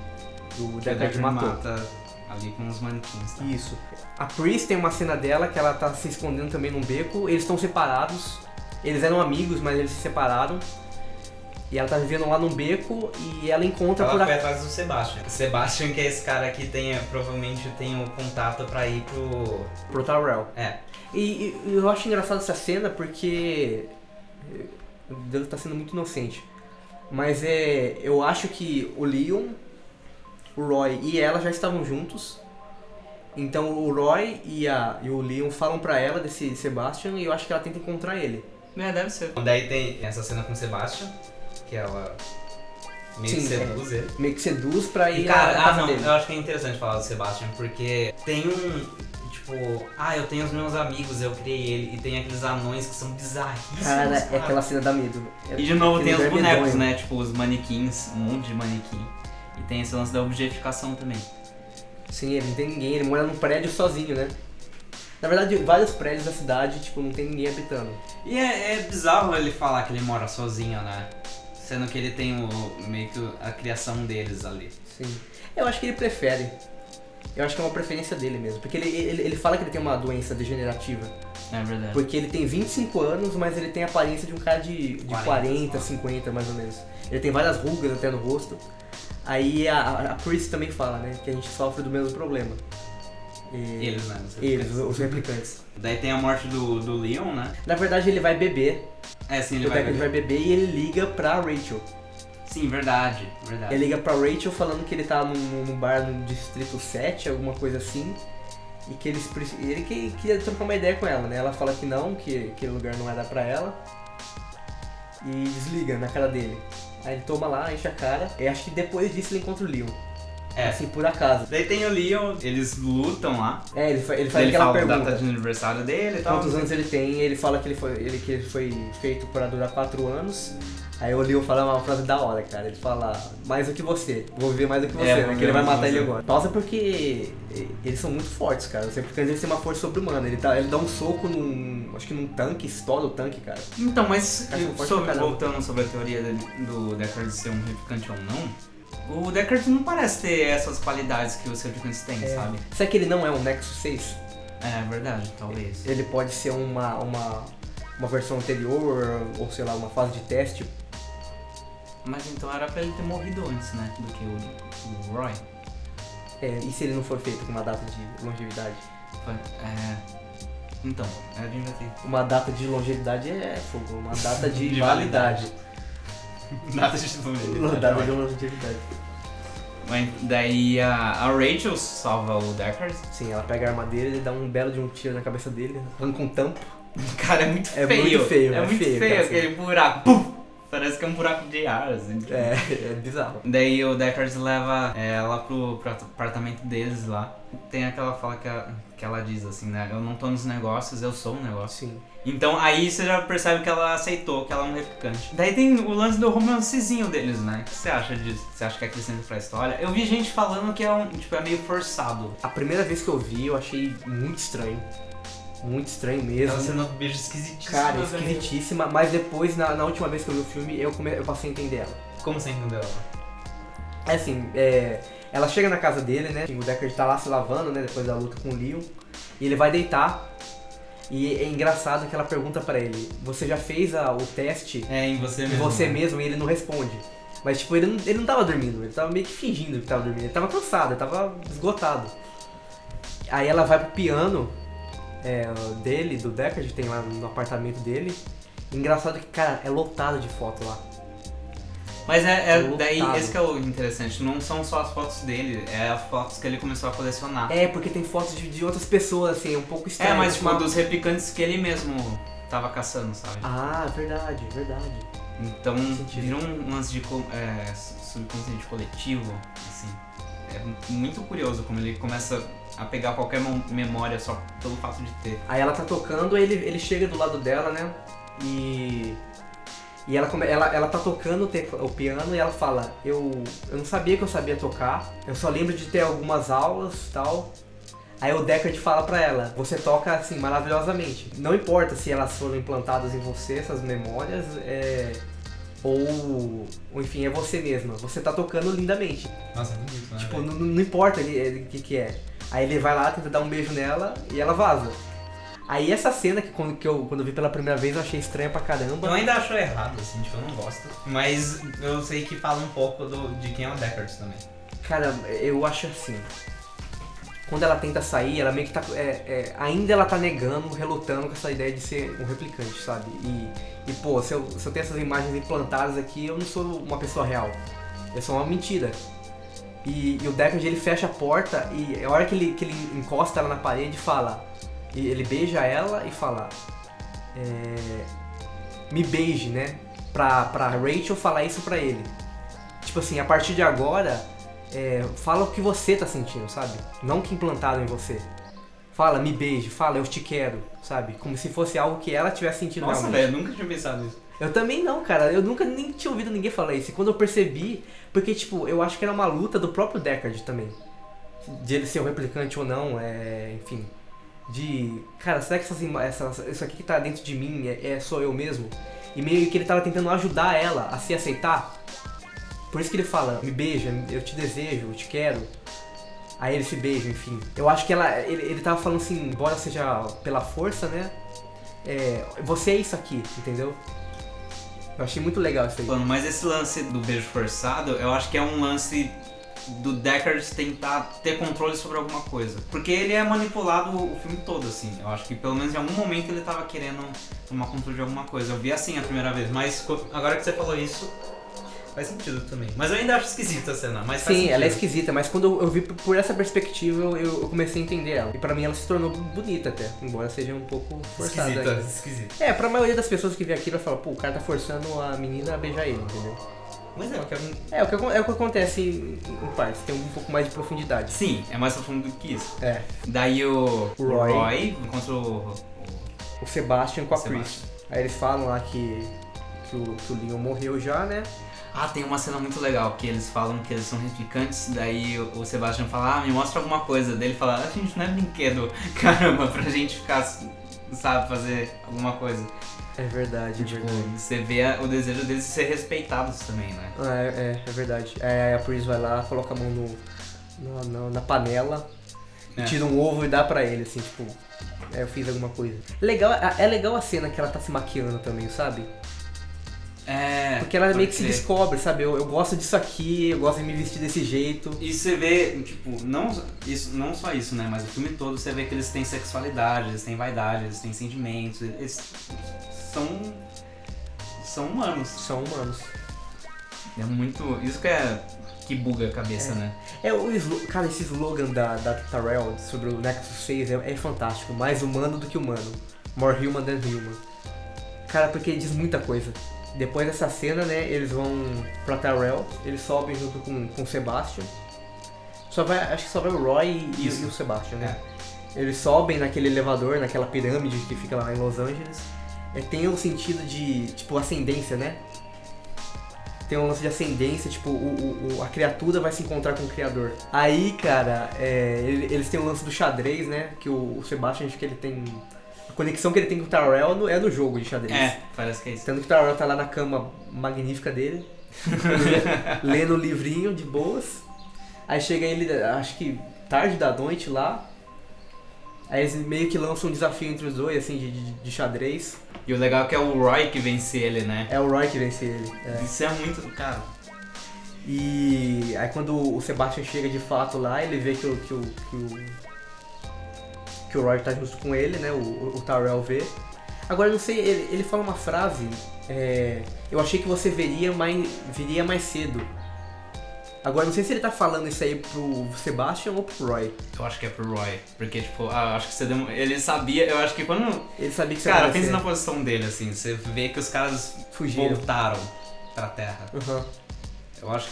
o Deckard matou. mata ali com os manequins, tá? Isso. A Pris tem uma cena dela que ela tá se escondendo também num beco. Eles estão separados. Eles eram amigos, mas eles se separaram. E ela tá vivendo lá num beco e ela encontra Ela por foi atrás do Sebastian. O Sebastian, que é esse cara que provavelmente tem o contato pra ir pro Tyrell. É. E eu acho engraçado essa cena porque Deus tá sendo muito inocente. Mas eu acho que o Leon, o Roy e ela já estavam juntos. Então o Roy e o Leon falam pra ela desse Sebastian e eu acho que ela tenta encontrar ele. Deve ser. Daí tem essa cena com o Sebastian, que ela meio que seduz ele. Meio que seduz pra ir na casa dele. Eu acho que é interessante falar do Sebastian, porque tem tipo, eu tenho os meus amigos, eu criei ele, e tem aqueles anões que são bizarríssimos. Cara, é aquela cena dá medo. E de novo tem os bonecos, medonho. né? Tipo, os manequins, um monte de manequim. E tem esse lance da objetificação também. Sim, ele não tem ninguém, ele mora num prédio sozinho, né? Na verdade, vários prédios da cidade, tipo, não tem ninguém habitando. E é bizarro ele falar que ele mora sozinho, né? Sendo que ele tem meio que a criação deles ali. Sim. Eu acho que ele prefere. Eu acho que é uma preferência dele mesmo. Porque ele fala que ele tem uma doença degenerativa. É verdade. Porque ele tem 25 anos, mas ele tem a aparência de um cara de 40, 50 mais ou menos. Ele tem várias rugas até no rosto. Aí a Pris também fala, né? Que a gente sofre do mesmo problema. Eles, né? Eles, os replicantes. Daí tem a morte do Leon, né? Na verdade, ele vai beber. Sim, ele vai beber e ele liga pra Rachel. Sim, verdade. Ele liga pra Rachel falando que ele tá num bar no Distrito 7, alguma coisa assim. E que ele queria trocar uma ideia com ela, né? Ela fala que não, que aquele lugar não vai dar pra ela. E desliga na cara dele. Aí ele toma lá, enche a cara. E acho que depois disso ele encontra o Leon. Assim, por acaso. Daí tem o Leon, eles lutam lá. Ele faz aquela fala pergunta. A data de aniversário dele e tal. Quantos anos ele tem? Ele fala que ele foi feito pra durar 4 anos. Aí o Leon fala uma frase da hora, cara. Ele fala, mais do que você. Vou viver mais do que você, né? Que ele vai matar ele agora. Pausa porque eles são muito fortes, cara. Os replicantes eles têm uma força sobre-humana. Ele dá um soco acho que num tanque, estoura o tanque, cara. Então, mas voltando sobre a teoria do Deckard ser um replicante ou não, o Deckard não parece ter essas qualidades que os replicantes têm, sabe? Será que ele não é um Nexus 6? É verdade, talvez. Ele pode ser uma versão anterior, ou sei lá, uma fase de teste. Mas então era pra ele ter morrido antes, né? Do que o Roy. E se ele não for feito com uma data de longevidade? Então, a gente vai ter. Uma data de longevidade é fogo, uma data de validade. Data de longevidade. Data de longevidade. Mas daí a Rachel salva o Deckard. Sim, ela pega a arma dele e dá um belo de um tiro na cabeça dele, arranca um tampo. Cara, é muito feio. É muito feio, cara, aquele buraco. Pum! Parece que é um buraco de ar, assim. É bizarro. Daí o Deckard leva ela pro apartamento deles lá. Tem aquela fala que ela diz assim, né? Eu não tô nos negócios, eu sou um negócio. Sim. Então aí você já percebe que ela aceitou, que ela é um replicante. Daí tem o lance do romancezinho deles, né? O que você acha disso? Você acha que acrescenta pra história? Eu vi gente falando que é meio forçado. A primeira vez que eu vi, eu achei muito estranho. Muito estranho mesmo. Ela sendo um beijo esquisitíssimo. Cara, esquisitíssima, mas depois, na última vez que eu vi o filme, eu passei a entender ela. Como você entendeu ela? É assim, ela chega na casa dele, né? O Deckard tá lá se lavando, né? Depois da luta com o Leon. E ele vai deitar. E é engraçado que ela pergunta pra ele, você já fez o teste em você mesmo? Em você mesmo, e ele não responde. Mas tipo, ele não tava dormindo, ele tava meio que fingindo que tava dormindo. Ele tava cansado, ele tava esgotado. Aí ela vai pro piano dele, do Deckard, tem lá no apartamento dele. Engraçado que, cara, é lotado de foto lá. Mas daí esse que é o interessante, não são só as fotos dele, é as fotos que ele começou a colecionar. Porque tem fotos de outras pessoas, assim, é um pouco estranho. Mas tipo, dos replicantes que ele mesmo tava caçando, sabe? Verdade. Então vira um lance de subconsciente coletivo, assim. É muito curioso como ele começa a pegar qualquer memória só pelo fato de ter. Aí ela tá tocando, ele chega do lado dela, né? E ela tá tocando o piano e ela fala, eu não sabia que eu sabia tocar, eu só lembro de ter algumas aulas e tal. Aí o Deckard fala pra ela, você toca assim maravilhosamente. Não importa se elas foram implantadas em você, essas memórias, ou enfim, é você mesma. Você tá tocando lindamente. Nossa, é bonito, né? Tipo, não importa o que é. Aí ele vai lá, tenta dar um beijo nela e ela vaza. Aí essa cena que quando eu vi pela primeira vez eu achei estranha pra caramba. Eu ainda acho errado, assim, tipo, eu não gosto. Mas eu sei que fala um pouco de quem é o Deckard também. Cara, eu acho assim. Quando ela tenta sair, ela meio que tá. Ainda ela tá negando, relutando com essa ideia de ser um replicante, sabe? E pô, se eu tenho essas imagens implantadas aqui, eu não sou uma pessoa real. Eu sou uma mentira. E o Deckard, ele fecha a porta e a hora que ele encosta ela na parede fala. E ele beija ela e fala. Me beije, né? Pra Rachel falar isso pra ele. Tipo assim, a partir de agora. Fala o que você tá sentindo, sabe? Não o que implantaram em você. Fala, me beije, fala, eu te quero, sabe? Como se fosse algo que ela tivesse sentido. Nossa, realmente. velho, nunca tinha pensado nisso. Eu também não, cara. Eu nunca nem tinha ouvido ninguém falar isso. E quando eu percebi, porque tipo, eu acho que era uma luta do próprio Deckard também. De ele ser um replicante ou não, enfim. Cara, será que isso aqui que tá dentro de mim sou eu mesmo? E meio que ele tava tentando ajudar ela a se aceitar. Por isso que ele fala, me beija, eu te desejo, eu te quero. Aí eles se beijam, enfim. Eu acho que ele tava falando assim, embora seja pela força, né? Você é isso aqui, entendeu? Eu achei muito legal isso aí. Mano, mas esse lance do beijo forçado, eu acho que é um lance do Deckard tentar ter controle sobre alguma coisa. Porque ele é manipulado o filme todo, assim. Eu acho que pelo menos em algum momento ele tava querendo tomar controle de alguma coisa. Eu vi assim a primeira vez, mas agora que você falou isso, faz sentido também. Mas eu ainda acho esquisita a cena, mas faz Sim, sentido. ela é esquisita, mas quando eu vi por essa perspectiva, eu comecei a entender ela. E pra mim ela se tornou bonita até, embora seja um pouco forçada ainda. Esquisita. Pra maioria das pessoas que vê aquilo, ela fala, pô, o cara tá forçando a menina a beijar ele, entendeu? Mas eu quero... É o que acontece em partes, tem um pouco mais de profundidade. Sim, é mais profundo do que isso. É. Daí o Roy. Roy encontra o Sebastian com a Sebastian. Chris. Aí eles falam lá que o Leon morreu já, né? Ah, tem uma cena muito legal, que eles falam que eles são replicantes, daí o Sebastian fala, me mostra alguma coisa. Daí ele fala, a gente não é brinquedo, caramba, pra gente ficar, sabe, fazer alguma coisa. É verdade, Tipo, você vê o desejo deles de ser respeitados também, né? É verdade. Aí a Pris vai lá, coloca a mão na panela, tira um ovo e dá pra ele, assim, tipo, eu fiz alguma coisa. É legal a cena que ela tá se maquiando também, sabe? Porque ela meio que se descobre, sabe? Eu gosto disso aqui, eu gosto de me vestir desse jeito. E você vê, tipo, não só isso, né? Mas o filme todo você vê que eles têm sexualidade, eles têm vaidade, eles têm sentimentos, eles são humanos. São humanos. É muito... Isso que buga a cabeça, né? Cara, esse slogan da Tyrell sobre o Nexus 6 é fantástico. Mais humano do que humano. More human than human. Cara, porque ele diz muita coisa. Depois dessa cena, né, eles vão pra Tyrell, eles sobem junto com o Sebastian. Acho que só vai o Roy e o Sebastian, né? Eles sobem naquele elevador, naquela pirâmide que fica lá em Los Angeles. Tem um sentido de, tipo, ascendência, né? Tem um lance de ascendência, tipo, a criatura vai se encontrar com o criador. Aí, cara, eles têm o lance do xadrez, né? Que o Sebastian, acho que ele tem... A conexão que ele tem com o Tyrell é no jogo de xadrez. Parece que é isso. Tanto que o Tyrell tá lá na cama magnífica dele, lendo o livrinho de boas. Aí chega ele, acho que tarde da noite lá. Aí eles meio que lançam um desafio entre os dois, assim, de xadrez. E o legal é que é o Roy que vence ele, né? É o Roy que vence ele. Isso é muito... Cara... E aí quando o Sebastian chega de fato lá, ele vê que o Roy tá junto com ele, né? O Tyrell vê. Agora, não sei, ele fala uma frase... eu achei que você viria mais cedo. Agora, não sei se ele tá falando isso aí pro Sebastian ou pro Roy. Eu acho que é pro Roy, porque, tipo, acho que ele sabia, eu acho que quando... Ele sabia que você Cara, pensa na posição dele, assim, você vê que os caras fugiram, voltaram pra Terra. Uhum. Eu acho que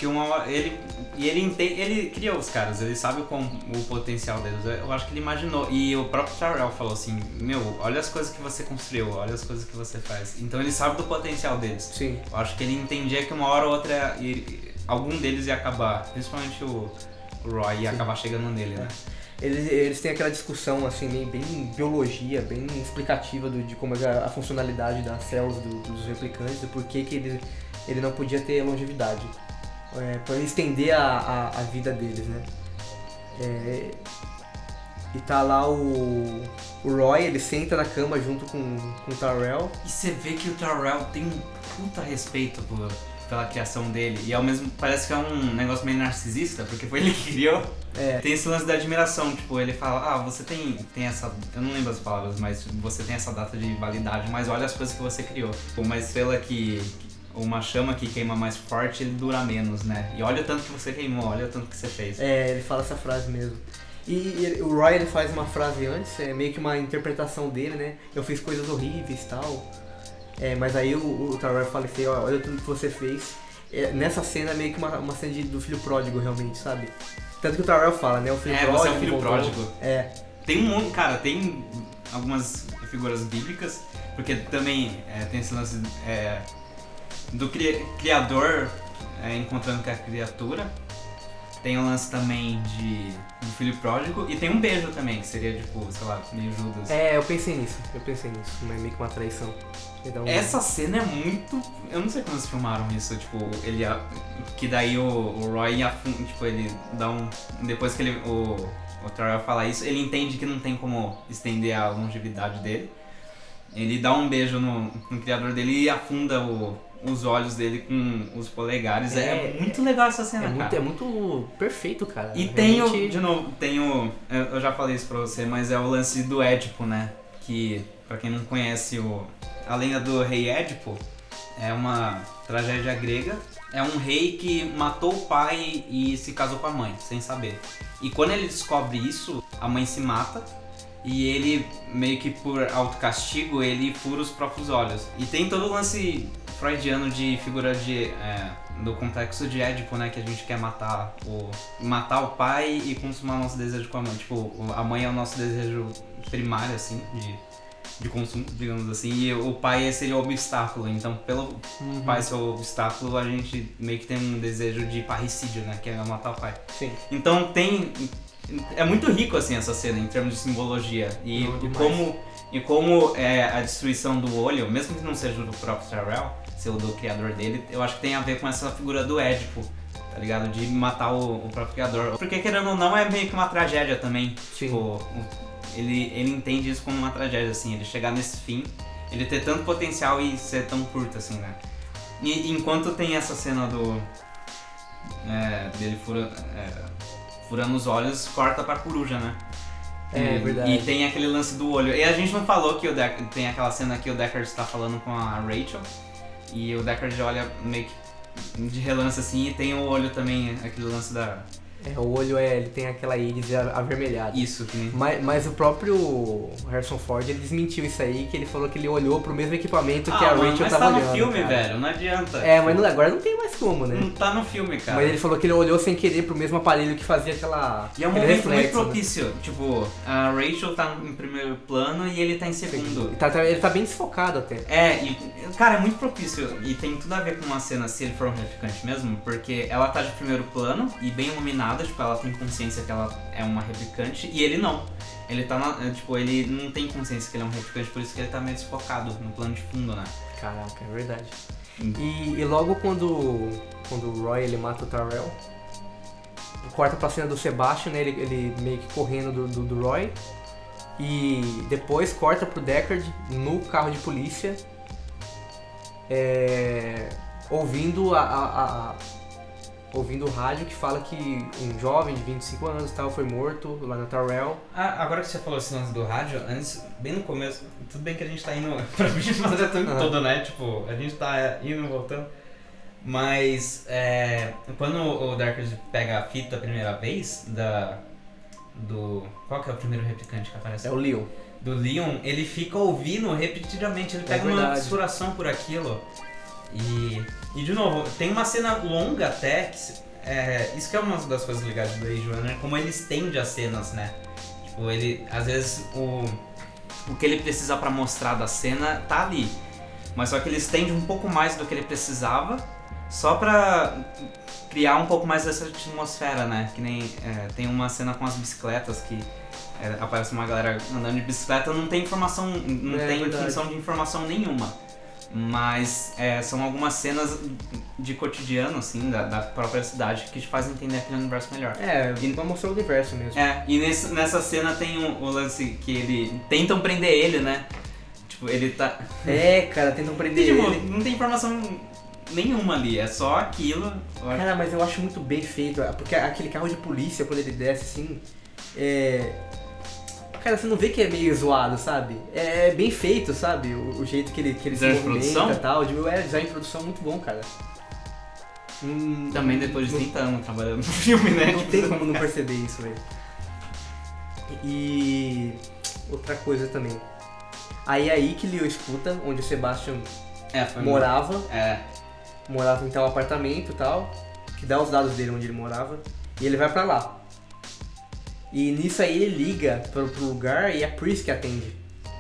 ele criou os caras, ele sabe o potencial deles, eu acho que ele imaginou. E o próprio Tyrell falou assim, olha as coisas que você construiu, olha as coisas que você faz. Então ele sabe do potencial deles. Sim. Eu acho que ele entendia que uma hora ou outra algum deles ia acabar, principalmente o Roy ia acabar chegando nele, né? Eles têm aquela discussão assim, bem biologia, bem explicativa de como é a funcionalidade das células dos replicantes, do porquê que ele não podia ter longevidade. Pra estender a vida deles, né? E tá lá o Roy, ele senta na cama junto com o Tyrell. E você vê que o Tyrell tem um puta respeito pela criação dele. E ao mesmo parece que é um negócio meio narcisista, porque foi ele que criou. Tem esse lance da admiração, tipo, ele fala, você tem essa... Eu não lembro as palavras, mas você tem essa data de validade, mas olha as coisas que você criou. Uma estrela uma chama que queima mais forte, ele dura menos, né? E olha o tanto que você queimou, olha o tanto que você fez. Ele fala essa frase mesmo. E o Roy, ele faz uma frase antes, meio que uma interpretação dele, né? Eu fiz coisas horríveis e tal. Mas aí o Tyrell fala assim, olha tudo que você fez. Nessa cena é meio que uma cena do filho pródigo, realmente, sabe? Tanto que o Tyrell fala, né? O filho pródigo. Você é o filho pródigo. Tem um monte, cara, tem algumas figuras bíblicas, porque também tem esse lance do criador encontrando com a criatura. Tem o lance também do filho pródigo e tem um beijo também, que seria tipo, sei lá, meio Judas. Eu pensei nisso, meio que uma traição. Essa cena é muito... Eu não sei como eles filmaram isso, tipo, que daí o Roy afunda, tipo, ele dá depois que o Tyrell fala isso, ele entende que não tem como estender a longevidade dele. Ele dá um beijo no criador dele e afunda os olhos dele com os polegares. É muito legal essa cena, cara. É muito perfeito, cara. E realmente... eu já falei isso pra você, mas é o lance do Édipo, né? Que, pra quem não conhece a lenda do rei Édipo, é uma tragédia grega. É um rei que matou o pai e se casou com a mãe, sem saber. E quando ele descobre isso, a mãe se mata. E ele, meio que por autocastigo, ele fura os próprios olhos. E tem todo o lance freudiano de figura do complexo de Édipo, né? Que a gente quer matar o pai e consumar nosso desejo com a mãe. Tipo, a mãe é o nosso desejo primário, assim, de consumo, digamos assim. E o pai seria o obstáculo. Então, pelo pai ser o obstáculo, a gente meio que tem um desejo de parricídio, né? Que é matar o pai. Sim. Então, é muito rico assim essa cena em termos de simbologia e como a destruição do olho, mesmo que não seja do próprio Tyrell, ser o do criador dele, eu acho que tem a ver com essa figura do Édipo, tá ligado? De matar o próprio criador. Porque querendo ou não é meio que uma tragédia também. Sim. Tipo, ele entende isso como uma tragédia, assim, ele chegar nesse fim, ele ter tanto potencial e ser tão curto assim, né? E enquanto tem essa cena dele furando os olhos, corta pra coruja, né? Verdade. E tem aquele lance do olho. E a gente não falou que tem aquela cena que o Deckard está falando com a Rachel. E o Deckard olha meio que de relance assim e tem o olho também, aquele lance da... O olho ele tem aquela íris avermelhada. Isso, que nem... Mas o próprio Harrison Ford, ele desmentiu isso aí, que ele falou que ele olhou pro mesmo equipamento que a Rachel tava olhando. Mas tá no filme, cara. velho, não adianta. Mas agora não tem mais como, né? Não tá no filme, cara. Mas ele falou que ele olhou sem querer pro mesmo aparelho que fazia aquela... E é um momento muito propício, né? Tipo, a Rachel tá em primeiro plano e ele tá em segundo. Ele tá bem desfocado até. Cara, é muito propício. E tem tudo a ver com uma cena, se ele for um replicante mesmo, porque ela tá de primeiro plano e bem iluminada. Tipo, ela tem consciência que ela é uma replicante e ele não. Ele tá ele não tem consciência que ele é um replicante, por isso que ele tá meio desfocado no plano de fundo, né? Caraca, é verdade. E logo quando o Roy ele mata o Tyrell, corta pra cena do Sebastian, né? Ele meio que correndo do Roy. E depois corta pro Deckard no carro de polícia, ouvindo ouvindo o rádio que fala que um jovem de 25 anos tal foi morto lá na Tyrell. Agora que você falou esse lance do rádio, antes, bem no começo, tudo bem que a gente tá indo pra gente fazer o tempo todo, né? Tipo, a gente tá indo e voltando. Mas quando o Deckard pega a fita a primeira vez qual que é o primeiro replicante que aparece? É o Leon. Do Leon, ele fica ouvindo repetidamente, ele pega uma fissuração por aquilo. E de novo, tem uma cena longa até, que isso que é uma das coisas legais do Blade Runner, como ele estende as cenas, né? Tipo, ele, às vezes, o que ele precisa pra mostrar da cena tá ali, mas só que ele estende um pouco mais do que ele precisava, só pra criar um pouco mais dessa atmosfera, né? Que nem tem uma cena com as bicicletas que aparece uma galera andando de bicicleta, não tem informação, não tem definição de informação nenhuma. Mas são algumas cenas de cotidiano, assim, da própria cidade que te fazem entender aquele universo melhor. Pra mostrar o universo mesmo. E nessa cena tem o lance que ele... Tentam prender ele, né? Tipo, ele tá... Cara, tentam prender tipo, ele. não tem informação nenhuma ali, é só aquilo. Cara, mas eu acho muito bem feito, porque aquele carro de polícia, quando ele desce assim, cara, você não vê que é meio zoado, sabe? É bem feito, sabe? O jeito que ele se Design de movimenta produção? e tal. Design de produção é muito bom, cara. Também depois de 30 anos trabalhando no filme, né? Não tem como não perceber isso, velho. E outra coisa também. Aí é aí que Leo escuta, onde o Sebastian morava. Morava em tal apartamento e tal, que dá os dados dele onde ele morava, e ele vai pra lá. E nisso aí ele liga pro lugar e é a Pris que atende.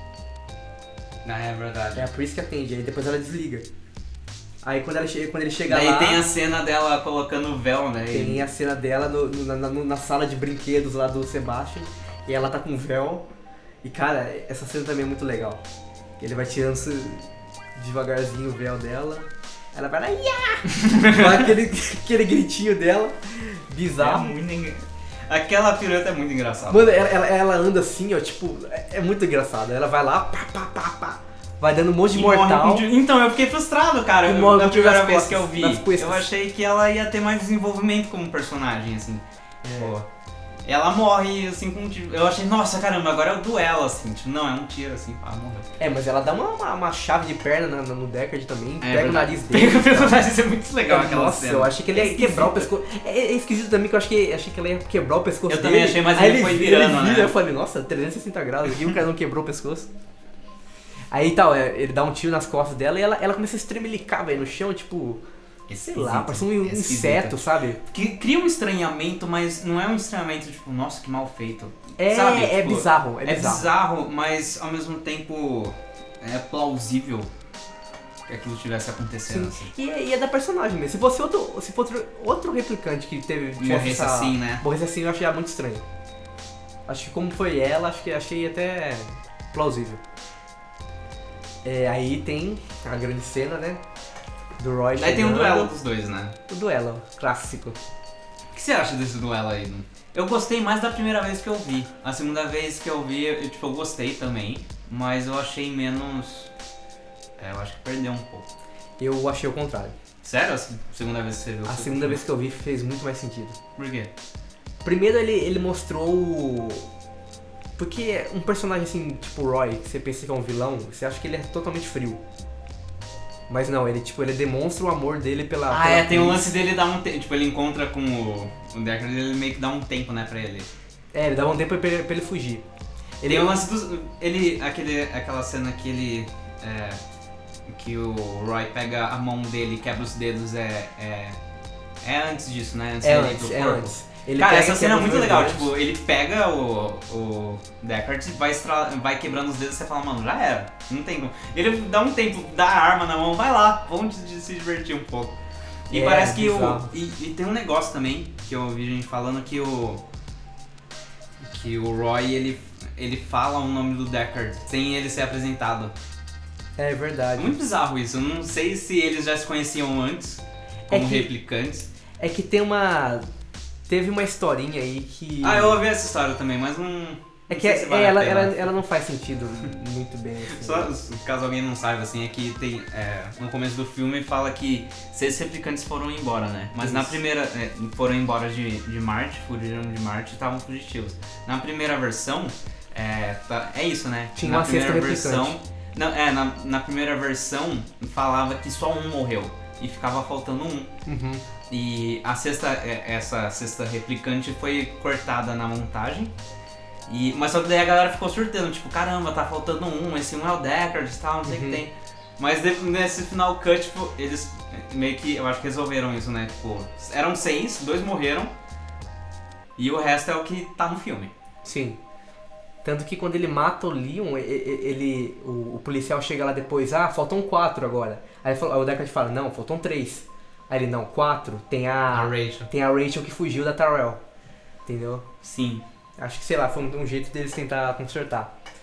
É verdade. É a Pris que atende, aí depois ela desliga. Aí quando ele chega Daí lá... tem a cena dela colocando o véu, né? Tem a cena dela na sala de brinquedos lá do Sebastian, e ela tá com o véu. E cara, essa cena também é muito legal. Ele vai tirando devagarzinho o véu dela. Ela vai lá, dá aquele gritinho dela, bizarro. Aquela pirueta é muito engraçada. Mano, ela anda assim, ó, tipo, é muito engraçado. Ela vai lá, pá, vai dando um monte de mortal. Então, eu fiquei frustrado, cara, na primeira vez que eu vi. Eu achei que ela ia ter mais desenvolvimento como personagem, assim. Pô. Ela morre, assim, com um tiro. Eu achei, nossa, caramba, agora é o duelo, assim. Tipo, não, é um tiro, assim, pá, morreu. Mas ela dá uma chave de perna no Deckard também, pega o nariz dele. Pega pelo nariz, é muito legal aquela cena. Nossa, eu achei que ele ia quebrar o pescoço. É esquisito também que eu achei que ela ia quebrar o pescoço dele. Eu também achei, mas ele foi virando, né? Eu falei, nossa, 360 graus, e o cara não quebrou o pescoço. Aí tal, ele dá um tiro nas costas dela e ela começa a estremelicar, velho, no chão, tipo... Sei lá, parece um inseto, sabe? Que cria um estranhamento, mas não é um estranhamento tipo, nossa, que mal feito. Sabe? Tipo, É bizarro. É bizarro, mas ao mesmo tempo é plausível que aquilo estivesse acontecendo. Assim. E é da personagem mesmo. Se fosse outro replicante que morresse assim, né? Morresse assim, eu achei muito estranho. Acho que como foi ela, achei até plausível. Aí tem a grande cena, né? Do Roy Aí tem um duelo dos dois, né? O duelo, clássico. O que você acha desse duelo aí? Eu gostei mais da primeira vez que eu vi. A segunda vez que eu vi, eu gostei também. Mas eu achei menos... eu acho que perdeu um pouco. Eu achei o contrário. Sério? A segunda vez que você viu? A segunda vez que eu vi fez muito mais sentido. Por quê? Primeiro ele mostrou... Porque um personagem assim, tipo o Roy, que você pensa que é um vilão, você acha que ele é totalmente frio. Mas não, ele demonstra o amor dele pela... Tem o lance dele dar um tempo, tipo, ele encontra com o Deckard e ele meio que dá um tempo, né, pra ele. Ele dá um tempo pra ele fugir. Tem o lance dos... aquela cena que ele... que o Roy pega a mão dele e quebra os dedos, é antes disso, né? Antes dele ir pro corpo. Antes. Cara, essa cena é muito legal, tipo, ele pega o Deckard e vai quebrando os dedos e você fala, mano, já era, não tem como. Ele dá um tempo, dá a arma na mão, vai lá, vamos se divertir um pouco. E parece que e tem um negócio também, que eu ouvi gente falando que o Roy, ele fala o nome do Deckard sem ele ser apresentado. É verdade. É muito bizarro isso, eu não sei se eles já se conheciam antes, como replicantes. É que teve uma historinha aí que... eu ouvi essa história também, mas não... É que ela não faz sentido muito bem. Assim. Só caso alguém não saiba, assim, é que tem... no começo do filme fala que 6 replicantes foram embora, né? Mas na primeira... foram embora de Marte, fugiram de Marte e estavam fugitivos. Na primeira versão, é isso, né? Tinha uma sexta replicante. Na primeira versão falava que só um morreu. E ficava faltando um. Uhum. E essa sexta replicante foi cortada na montagem. Mas só que daí a galera ficou surtando, tipo, caramba, tá faltando um, esse um é o Deckard e tal, não sei o que tem. Mas nesse final cut, tipo, eles meio que, eu acho que resolveram isso, né? Tipo, eram 6, 2 morreram. E o resto é o que tá no filme. Sim. Tanto que quando ele mata o Leon, o policial chega lá depois, faltam 4 agora. Aí o Deckard fala, não, faltam 3. Aí ele, não, 4, tem a Rachel que fugiu da Tyrell. Entendeu? Sim. Acho que, sei lá, foi um jeito deles tentar consertar.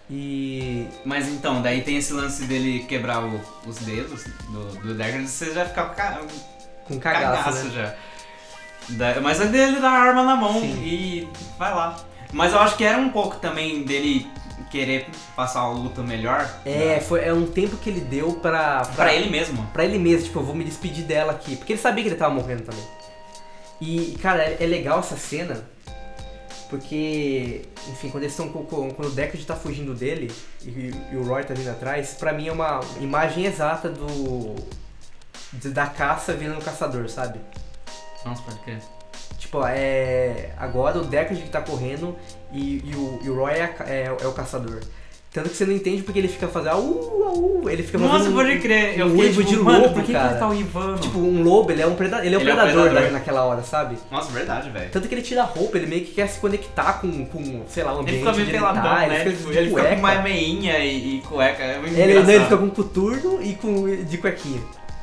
Mas então, daí tem esse lance dele quebrar os dedos do Deckard, você já fica com cagaço, né? já. Mas é dele dar a arma na mão. Sim. E vai lá. Mas eu acho que era um pouco também dele querer passar uma luta melhor. É um tempo que ele deu pra ele mesmo. Pra ele mesmo, tipo, eu vou me despedir dela aqui. Porque ele sabia que ele tava morrendo também. E, cara, é legal essa cena, porque, enfim, quando o Deckard tá fugindo dele e o Roy tá vindo atrás, pra mim é uma imagem exata da caça virando um caçador, sabe? Nossa, pode crer. Tipo, agora o Deckard que tá correndo e o Roy é o caçador. Tanto que você não entende porque ele fica fazendo ele fica fazendo. Nossa, pode crer. Eu uivo fiquei, tipo, de lobo, por que cara. ele tá uivando? Tipo, um lobo, ele é um predador naquela hora, sabe? Nossa, verdade, velho. Tanto que ele tira a roupa, ele meio que quer se conectar com sei lá, o ambiente. Ele fica meio onde peladão, tá, né? Ele fica com uma meinha e cueca. É muito ele engraçado. fica com coturno e de cuequinha.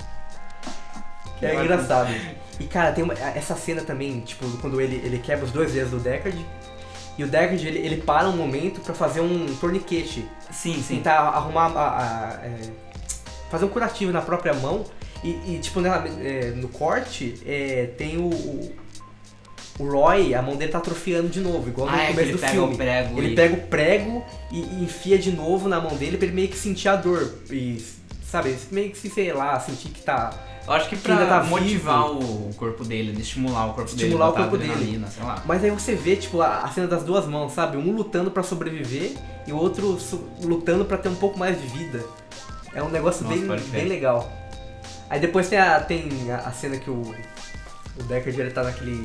É engraçado. E cara, tem essa cena também, tipo, quando ele quebra os 2 dedos do Deckard. E o Deckard, ele para um momento pra fazer um torniquete. Sim. Tentar arrumar, fazer um curativo na própria mão. E tipo, no corte, tem o Roy, a mão dele tá atrofiando de novo, igual no começo do filme. Ele pega o prego e enfia de novo na mão dele pra ele meio que sentir a dor. E, sabe, meio que, sei lá, sentir que tá... Eu acho que pra motivar o corpo dele, estimular o corpo dele. Estimular o corpo dele. Sei lá. Mas aí você vê, tipo, a cena das 2 mãos, sabe? Um lutando pra sobreviver e o outro lutando pra ter um pouco mais de vida. É um negócio bem legal. Aí depois tem a cena que o Deckard, ele tá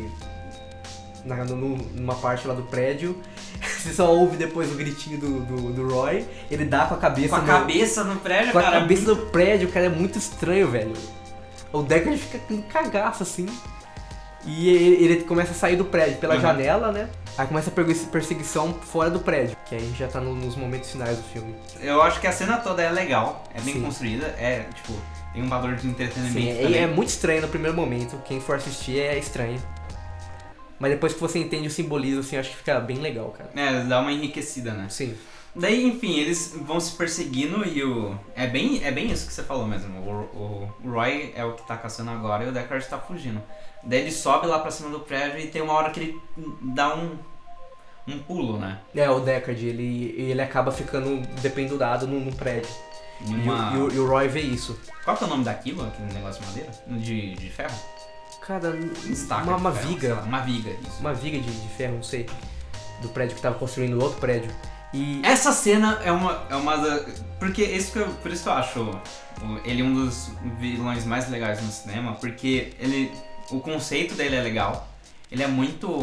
numa parte lá do prédio. Você só ouve depois o gritinho do Roy. Ele dá com a cabeça no prédio, com cara. Com a cabeça no prédio, cara, é muito estranho, velho. O Deckard fica com cagaço, assim. E ele começa a sair do prédio pela janela, né? Aí começa a perseguição fora do prédio. Que aí já tá nos momentos finais do filme. Eu acho que a cena toda é legal. É bem Sim. construída. Tipo... Tem um valor de entretenimento. Sim, também. é muito estranho no primeiro momento. Quem for assistir é estranho. Mas depois que você entende o simbolismo, assim, acho que fica bem legal, cara. Dá uma enriquecida, né? Sim. Daí, enfim, eles vão se perseguindo e É bem isso que você falou mesmo. O Roy é o que tá caçando agora e o Deckard tá fugindo. Daí ele sobe lá pra cima do prédio e tem uma hora que ele dá um pulo, né? O Deckard, ele acaba ficando dependurado no prédio. E o Roy vê isso. Qual que é o nome daquilo, aquele negócio de madeira? De ferro? Cara, Estaca uma de ferro, viga. sei lá, uma viga, isso. Uma viga de ferro, não sei. Do prédio que tava construindo outro prédio. E essa cena é uma porque por isso que eu acho ele um dos vilões mais legais no cinema, porque o conceito dele é legal, ele é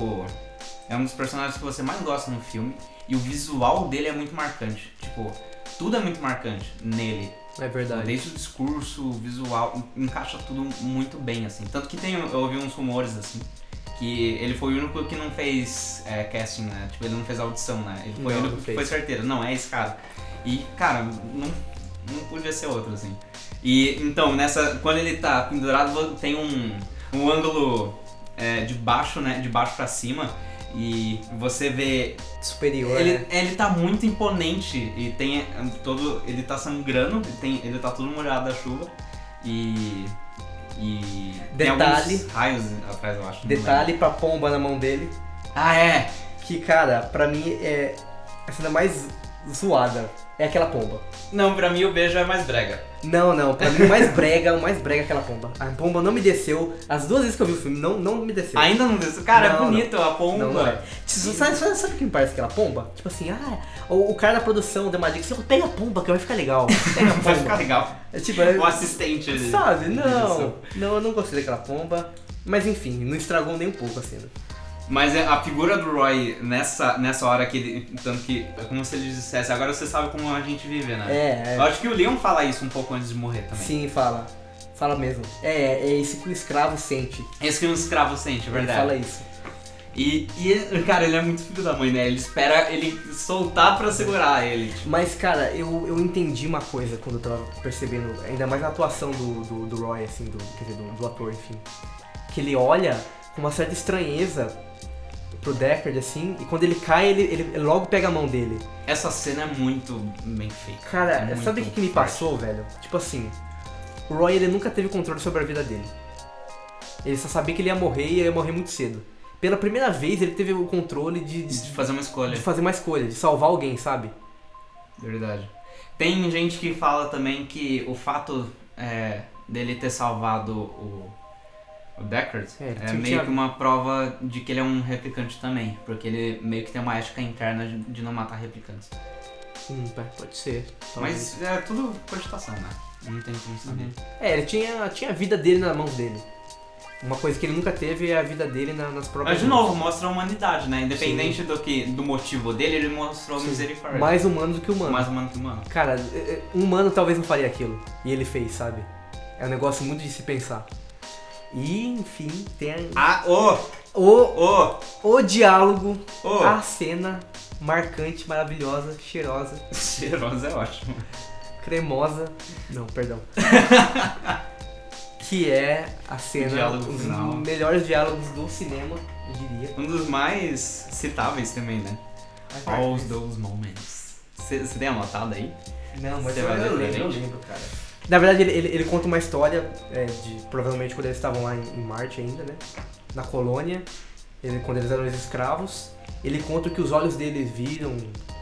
um dos personagens que você mais gosta no filme e o visual dele é muito marcante, tipo, tudo é muito marcante nele. É verdade. Desde o discurso, o visual, encaixa tudo muito bem, assim. Tanto que eu ouvi uns rumores, assim, que ele foi o único que não fez casting, né? Tipo, ele não fez audição, né? Ele foi o único que foi certeiro. Não, é esse cara. E, cara, não podia ser outro, assim. E, então, quando ele tá pendurado, tem um ângulo de baixo, né? De baixo pra cima. E você vê... superior, ele tá muito imponente e tem ele tá sangrando, ele tá todo molhado da chuva e detalhe, tem alguns raios atrás, eu acho. Detalhe pra pomba na mão dele. Que, cara, pra mim é a cena mais zoada. É aquela pomba. Não, pra mim o beijo é mais brega. Não, pra mim o mais brega é aquela pomba. A pomba não me desceu. As 2 vezes que eu vi o filme, não me desceu. Ainda não desceu? Cara, é bonito a pomba. Não é. Sabe o que me parece aquela pomba? Tipo assim, o cara da produção da Magic, assim, pega a pomba que vai ficar legal. Pega a pomba. Vai ficar legal. O assistente. Sabe? Não, eu não gostei daquela pomba. Mas enfim, não estragou nem um pouco a cena. Mas a figura do Roy nessa hora que ele... Tanto que, como se ele dissesse, agora você sabe como a gente vive, né? Eu acho que o Leon fala isso um pouco antes de morrer também. Sim, fala. Fala mesmo. É isso que o escravo sente. É isso que um escravo sente, é verdade. Ele fala isso. E, cara, ele é muito filho da mãe, né? Ele espera ele soltar pra segurar ele. Tipo. Mas, cara, eu entendi uma coisa quando eu tava percebendo, ainda mais na atuação do Roy, assim, quer dizer, do ator, enfim. Que ele olha com uma certa estranheza pro Deckard, assim, e quando ele cai, ele logo pega a mão dele. Essa cena é muito bem feita. Cara, É muito sabe o que me forte. passou, velho? Tipo assim, o Roy, ele nunca teve controle sobre a vida dele. Ele só sabia que ele ia morrer e ia morrer muito cedo. Pela primeira vez, ele teve o controle De fazer uma escolha. de fazer uma escolha, de salvar alguém, sabe? Verdade. Tem gente que fala também que o fato dele ter salvado o Deckard É, é meio que uma prova de que ele é um replicante também. Porque ele meio que tem uma ética interna de não matar replicantes. Pode ser. talvez. Mas é tudo cogitação, né? Não tem como saber. É, ele tinha a vida dele nas mãos dele. Uma coisa que ele nunca teve é a vida dele nas próprias Mas de mãos. novo, mostra a humanidade, né? Independente do motivo dele, ele mostrou Sim. misericórdia. Mais humano do que humano. Mais humano que humano. Cara, um humano talvez não faria aquilo. E ele fez, sabe? É um negócio muito de se pensar. E, enfim, tem o diálogo, a cena marcante, maravilhosa, cheirosa, Cheirosa é ótimo. cremosa. Não, perdão. Que é a cena, diálogo os final. melhores diálogos do cinema, eu diria. Um dos mais citáveis também, né? All those moments. Você tem anotado aí? Não, mas Você vai ler pra eu gente? lembro, cara. Na verdade, ele conta uma história de provavelmente quando eles estavam lá em Marte ainda, né? Na colônia, quando eles eram escravos. Ele conta que os olhos deles viram,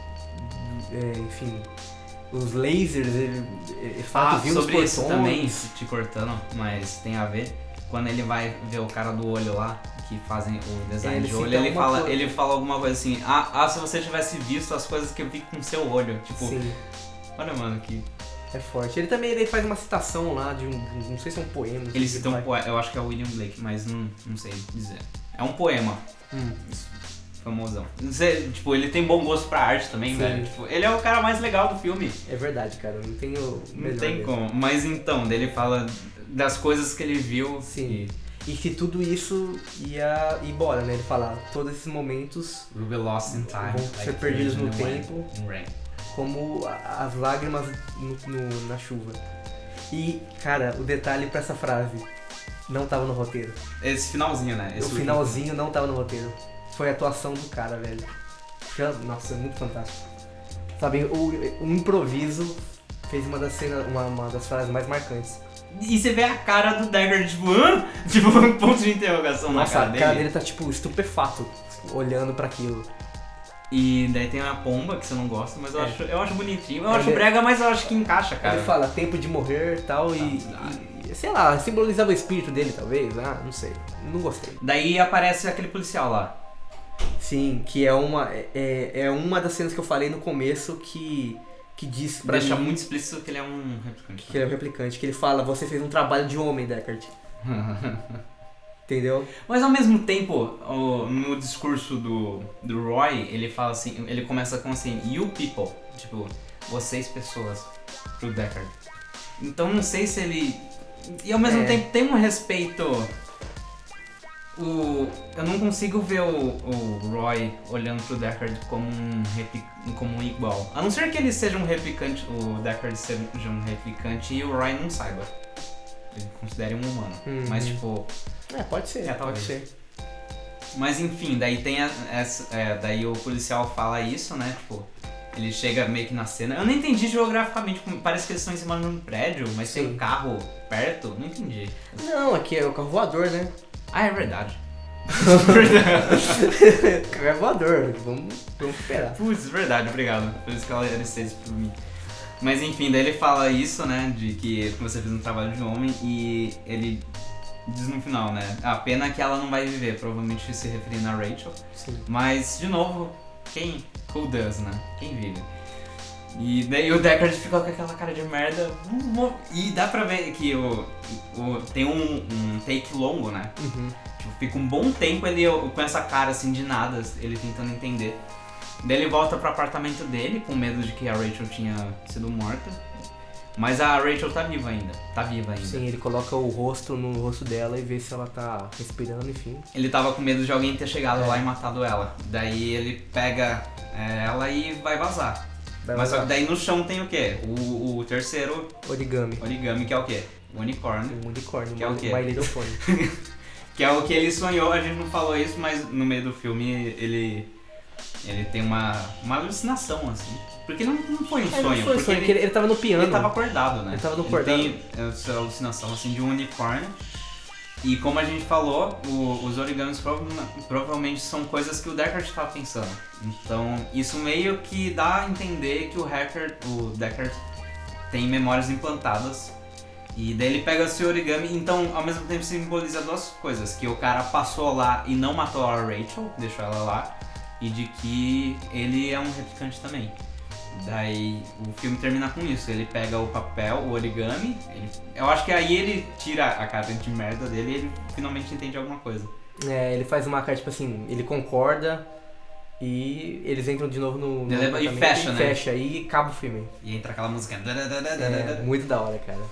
enfim, os lasers, ele fala que viu os sobre portões. isso também, te cortando, mas tem a ver. Quando ele vai ver o cara do olho lá, que fazem o design Ele de cita olho, uma ele fala alguma coisa assim, se você tivesse visto as coisas que eu vi com seu olho. Tipo, Sim, olha, mano, que. é forte. Ele também faz uma citação lá de não sei se é um poema. não sei Ele se cita um vai- poema, eu acho que é o William Blake, mas não sei dizer. É um poema. Famosão. Não sei, tipo, ele tem bom gosto pra arte também, Sim. velho. Tipo, ele é o cara mais legal do filme. É verdade, cara. Não tem o Não melhor tem dele. como. Mas então, daí ele fala das coisas que ele viu. Sim. E que tudo isso ia embora, né? Ele fala, todos esses momentos Will be lost in time. vão ser perdidos no tempo, In rain. como as lágrimas na chuva. E, cara, o detalhe pra essa frase não tava no roteiro. Esse finalzinho, né? Esse O finalzinho não tava no roteiro. Foi a atuação do cara, velho. Nossa, é muito fantástico. Sabe, o improviso fez uma das cenas, uma das frases mais marcantes. E você vê a cara do Deckard, tipo, hã? Tipo, um ponto de interrogação Nossa, na a cara cara dele. dele tá, tipo, estupefato, olhando pra aquilo. E daí tem a pomba, que você não gosta, mas eu acho bonitinho. Eu Ele- acho brega, mas eu acho que encaixa, cara. Ele fala tempo de morrer e tal, e sei lá, simbolizava o espírito dele, talvez. Não sei. Não gostei. Daí aparece aquele policial lá. Sim, que é uma das cenas que eu falei no começo que diz pra Deixa mim muito explícito que ele é um replicante. que ele é um replicante, que ele fala, você fez um trabalho de homem, Deckard. Entendeu? Mas ao mesmo tempo, no discurso do Roy, ele fala assim, ele começa com assim, you people, tipo, vocês pessoas, pro Deckard. Então não sei se ele... E ao mesmo tempo tem um respeito... Eu não consigo ver o Roy olhando pro Deckard como um igual. A não ser que ele seja um replicante, o Deckard seja um replicante e o Roy não saiba. Ele considere um humano. Mas tipo... Pode ser, pode talvez. ser. Mas enfim, daí tem daí o policial fala isso, né? Tipo, ele chega meio que na cena. Eu não entendi geograficamente, parece que eles estão em cima de um prédio, mas tem um carro perto. Não entendi. Não, aqui é o carro voador, né? Ah, é verdade. Carro é voador, vamos esperar. Putz, verdade, obrigado. Por isso que ela era isso por mim. Mas enfim, daí ele fala isso, né? De que você fez um trabalho de homem e ele diz no final, né? A pena é que ela não vai viver, provavelmente se referindo a Rachel. Sim. Mas, de novo, who does, né? Quem vive? E daí o Deckard fica com aquela cara de merda. E dá pra ver que tem um take longo, né? Tipo, fica um bom tempo ele com essa cara assim de nada, ele tentando entender. Daí ele volta pro apartamento dele, com medo de que a Rachel tinha sido morta. Mas a Rachel tá viva ainda. Sim, ele coloca o rosto no rosto dela e vê se ela tá respirando, enfim. Ele tava com medo de alguém ter chegado lá e matado ela. Daí ele pega ela e vai vazar. Mas só que daí no chão tem o quê? O terceiro Origami. origami, que é o quê? O unicórnio. Um unicórnio, Que é o quê? My Little Pony. Que é o que ele sonhou, a gente não falou isso, mas no meio do filme ele tem uma alucinação, assim. Porque não foi um sonho, Não foi um porque sonho, porque ele tava no piano. ele tava acordado, né? Ele tava acordado. Tem essa alucinação, assim, de um unicórnio. E como a gente falou, os origamis provavelmente são coisas que o Deckard estava pensando. Então, isso meio que dá a entender que o Deckard tem memórias implantadas. E daí ele pega esse origami, então ao mesmo tempo simboliza duas coisas. Que o cara passou lá e não matou a Rachel, deixou ela lá. E de que ele é um replicante também. Daí o filme termina com isso, ele pega o papel, o origami, eu acho que aí ele tira a cara de merda dele e ele finalmente entende alguma coisa. Ele faz uma cara, tipo assim, ele concorda e eles entram de novo no e fecha, né? Fecha e acaba o filme. E entra aquela música. Muito da hora, cara.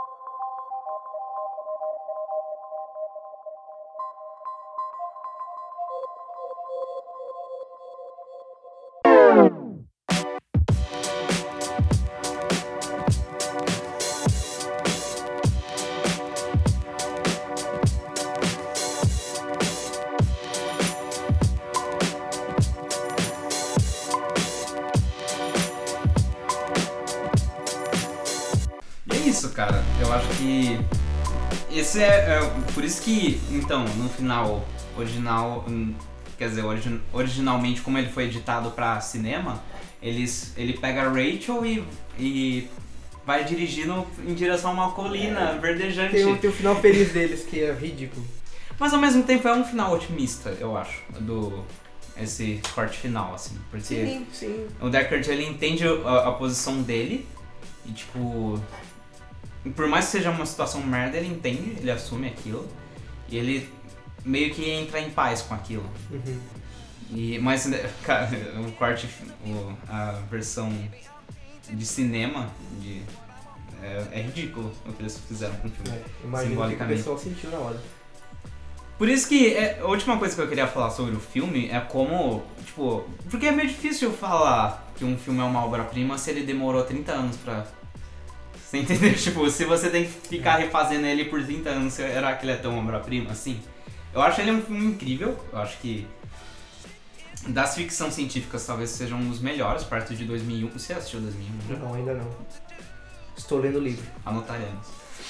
Cara, eu acho que esse por isso que, então, no final original, quer dizer, originalmente como ele foi editado pra cinema, ele pega a Rachel e vai dirigindo em direção a uma colina verdejante. Tem o final feliz deles, que é ridículo. Mas ao mesmo tempo é um final otimista, eu acho, esse corte final, assim, porque sim. O Deckard, ele entende a posição dele e, tipo, por mais que seja uma situação merda, ele entende, ele assume aquilo e ele meio que entra em paz com aquilo. Uhum. Mas, cara, o corte, a versão de cinema é ridículo o que eles fizeram com o filme. Imagina o que o pessoal sentiu na hora. Por isso que a última coisa que eu queria falar sobre o filme é como, tipo, porque é meio difícil falar que um filme é uma obra-prima se ele demorou 30 anos pra... Você entendeu? Tipo, se você tem que ficar refazendo ele por 30 anos, será que ele é tão obra-prima assim? Eu acho ele um filme incrível, eu acho que das ficções científicas talvez seja um dos melhores, perto de 2001. Você assistiu 2001 já? Não, ainda não. Estou lendo o livro. Anotaremos.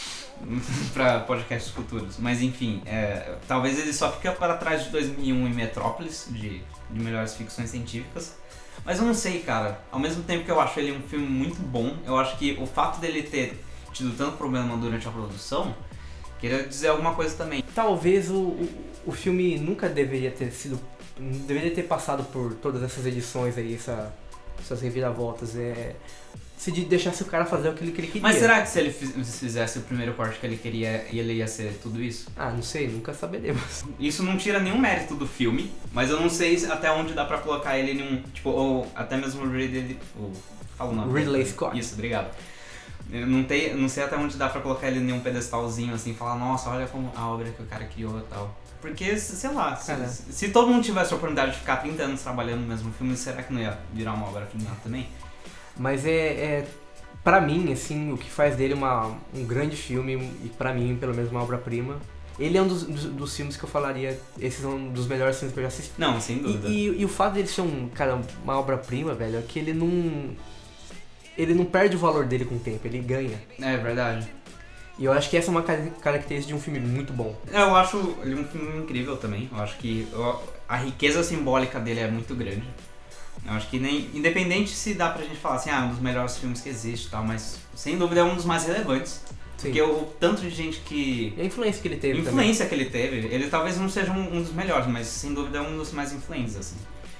Pra podcasts futuros. Mas enfim, talvez ele só fique para trás de 2001 em Metrópolis, de melhores ficções científicas. Mas eu não sei, cara. Ao mesmo tempo que eu acho ele um filme muito bom, eu acho que o fato dele ter tido tanto problema durante a produção, queria dizer alguma coisa também. Talvez o filme nunca deveria ter passado por todas essas edições aí, essas reviravoltas. Se deixasse o cara fazer o que ele queria. Mas será que se ele fizesse o primeiro corte que ele queria, ele ia ser tudo isso? Ah, não sei, nunca saberemos. Isso não tira nenhum mérito do filme, mas eu não sei até onde dá pra colocar ele em um, tipo, ou até mesmo o Ridley Scott. Isso, obrigado. Eu não sei até onde dá pra colocar ele em um pedestalzinho assim, falar, nossa, olha como a obra que o cara criou e tal. Porque, sei lá, se todo mundo tivesse a oportunidade de ficar 30 anos trabalhando no mesmo filme, será que não ia virar uma obra-prima também? Mas pra mim, assim, o que faz dele um grande filme, e pra mim, pelo menos, uma obra-prima, ele é um dos filmes que eu falaria, esses são um dos melhores filmes que eu já assisti. Não, sem dúvida. E o fato dele ser uma obra-prima, velho, é que ele não perde o valor dele com o tempo, ele ganha. É verdade. E eu acho que essa é uma característica de um filme muito bom. Eu acho ele um filme incrível também, eu acho que a riqueza simbólica dele é muito grande. Eu acho que independente se dá pra gente falar assim, um dos melhores filmes que existe e tal, mas sem dúvida é um dos mais relevantes. Sim. Porque o tanto de gente que... E a influência que ele teve ele talvez não seja um dos melhores, mas sem dúvida é um dos mais influentes, assim.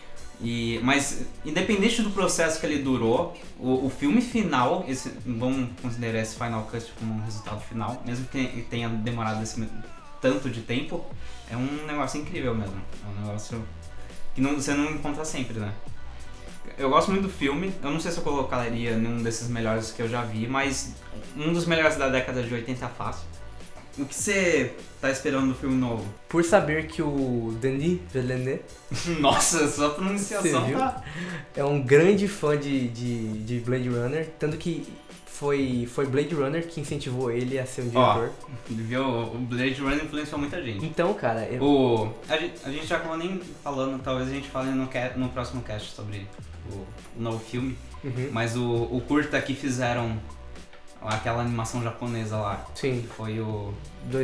Mas independente do processo que ele durou, o filme final, vamos considerar esse Final Cut como um resultado final, mesmo que tenha demorado esse tanto de tempo, é um negócio incrível mesmo. É um negócio que você não encontra sempre, né? Eu gosto muito do filme, eu não sei se eu colocaria nenhum desses melhores que eu já vi, mas um dos melhores da década de 80 é fácil. O que você tá esperando do filme novo? Por saber que o Denis Villeneuve... Nossa, sua pronunciação tá... É um grande fã de Blade Runner, tanto que foi Blade Runner que incentivou ele a ser um diretor. Ele viu, o Blade Runner influenciou muita gente. Então, cara... A gente já acabou nem falando, talvez a gente fale no próximo cast sobre o novo filme, mas o curta que fizeram aquela animação japonesa lá, Sim. que foi o...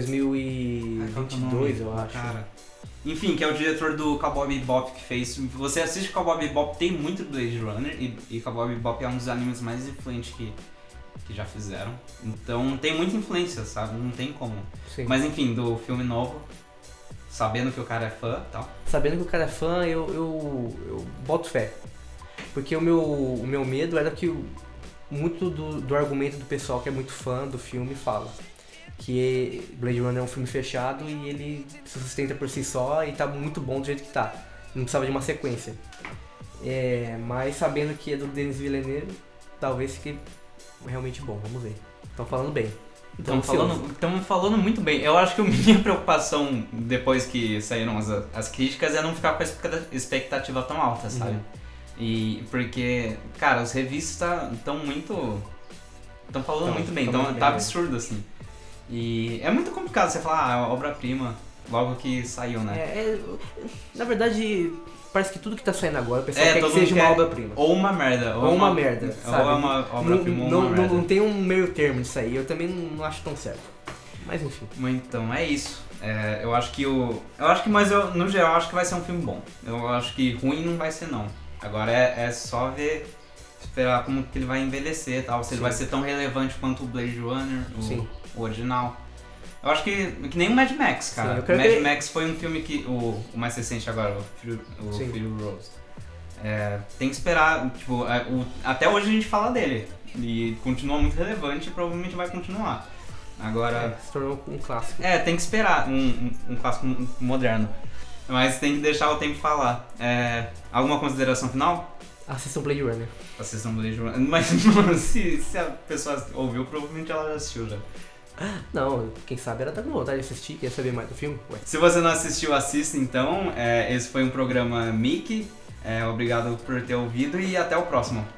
2022, eu acho. Cara. Enfim, que é o diretor do Cowboy Bebop que fez. Você assiste Cowboy Bebop, tem muito Blade Runner e Cowboy Bebop é um dos animes mais influentes que já fizeram. Então tem muita influência, sabe? Não tem como. Sim. Mas enfim, do filme novo, sabendo que o cara é fã e tal. Sabendo que o cara é fã, eu boto fé. Porque o meu medo era que muito do argumento do pessoal que é muito fã do filme fala. Que Blade Runner é um filme fechado e ele se sustenta por si só e tá muito bom do jeito que tá. Não precisava de uma sequência. Mas sabendo que é do Denis Villeneuve, talvez fique realmente bom, vamos ver. Estão falando bem. Estamos falando muito bem. Eu acho que a minha preocupação depois que saíram as críticas é não ficar com a expectativa tão alta, sabe? E porque, cara, os revistas estão falando muito bem, então tá absurdo assim. E é muito complicado você falar, obra-prima, logo que saiu, né? Na verdade, parece que tudo que tá saindo agora, o pessoal quer que seja uma obra-prima. Ou uma merda. Ou uma merda, sabe? Ou é uma obra-prima ou uma merda. Não tem um meio termo disso aí, eu também não acho tão certo. Mas enfim. Então, é isso. Eu acho que mas no geral, acho que vai ser um filme bom. Eu acho que ruim não vai ser, não. Agora é só esperar como que ele vai envelhecer e tal, se ele vai ser tão relevante quanto o Blade Runner, o original. Eu acho que nem o Mad Max, cara. O Mad Max foi um filme que, o mais recente agora, o Fury Road. Tem que esperar, tipo, até hoje a gente fala dele. E continua muito relevante e provavelmente vai continuar. Agora... se tornou um clássico. Tem que esperar, um clássico moderno. Mas tem que deixar o tempo falar. Alguma consideração final? Assistam Blade Runner. Assistam Blade Runner. Mas, mano, se a pessoa ouviu, provavelmente ela já assistiu já. Não, quem sabe ela tá com vontade de assistir, quer saber mais do filme? Ué. Se você não assistiu, assista então. Esse foi um programa Mickey. Obrigado por ter ouvido e até o próximo.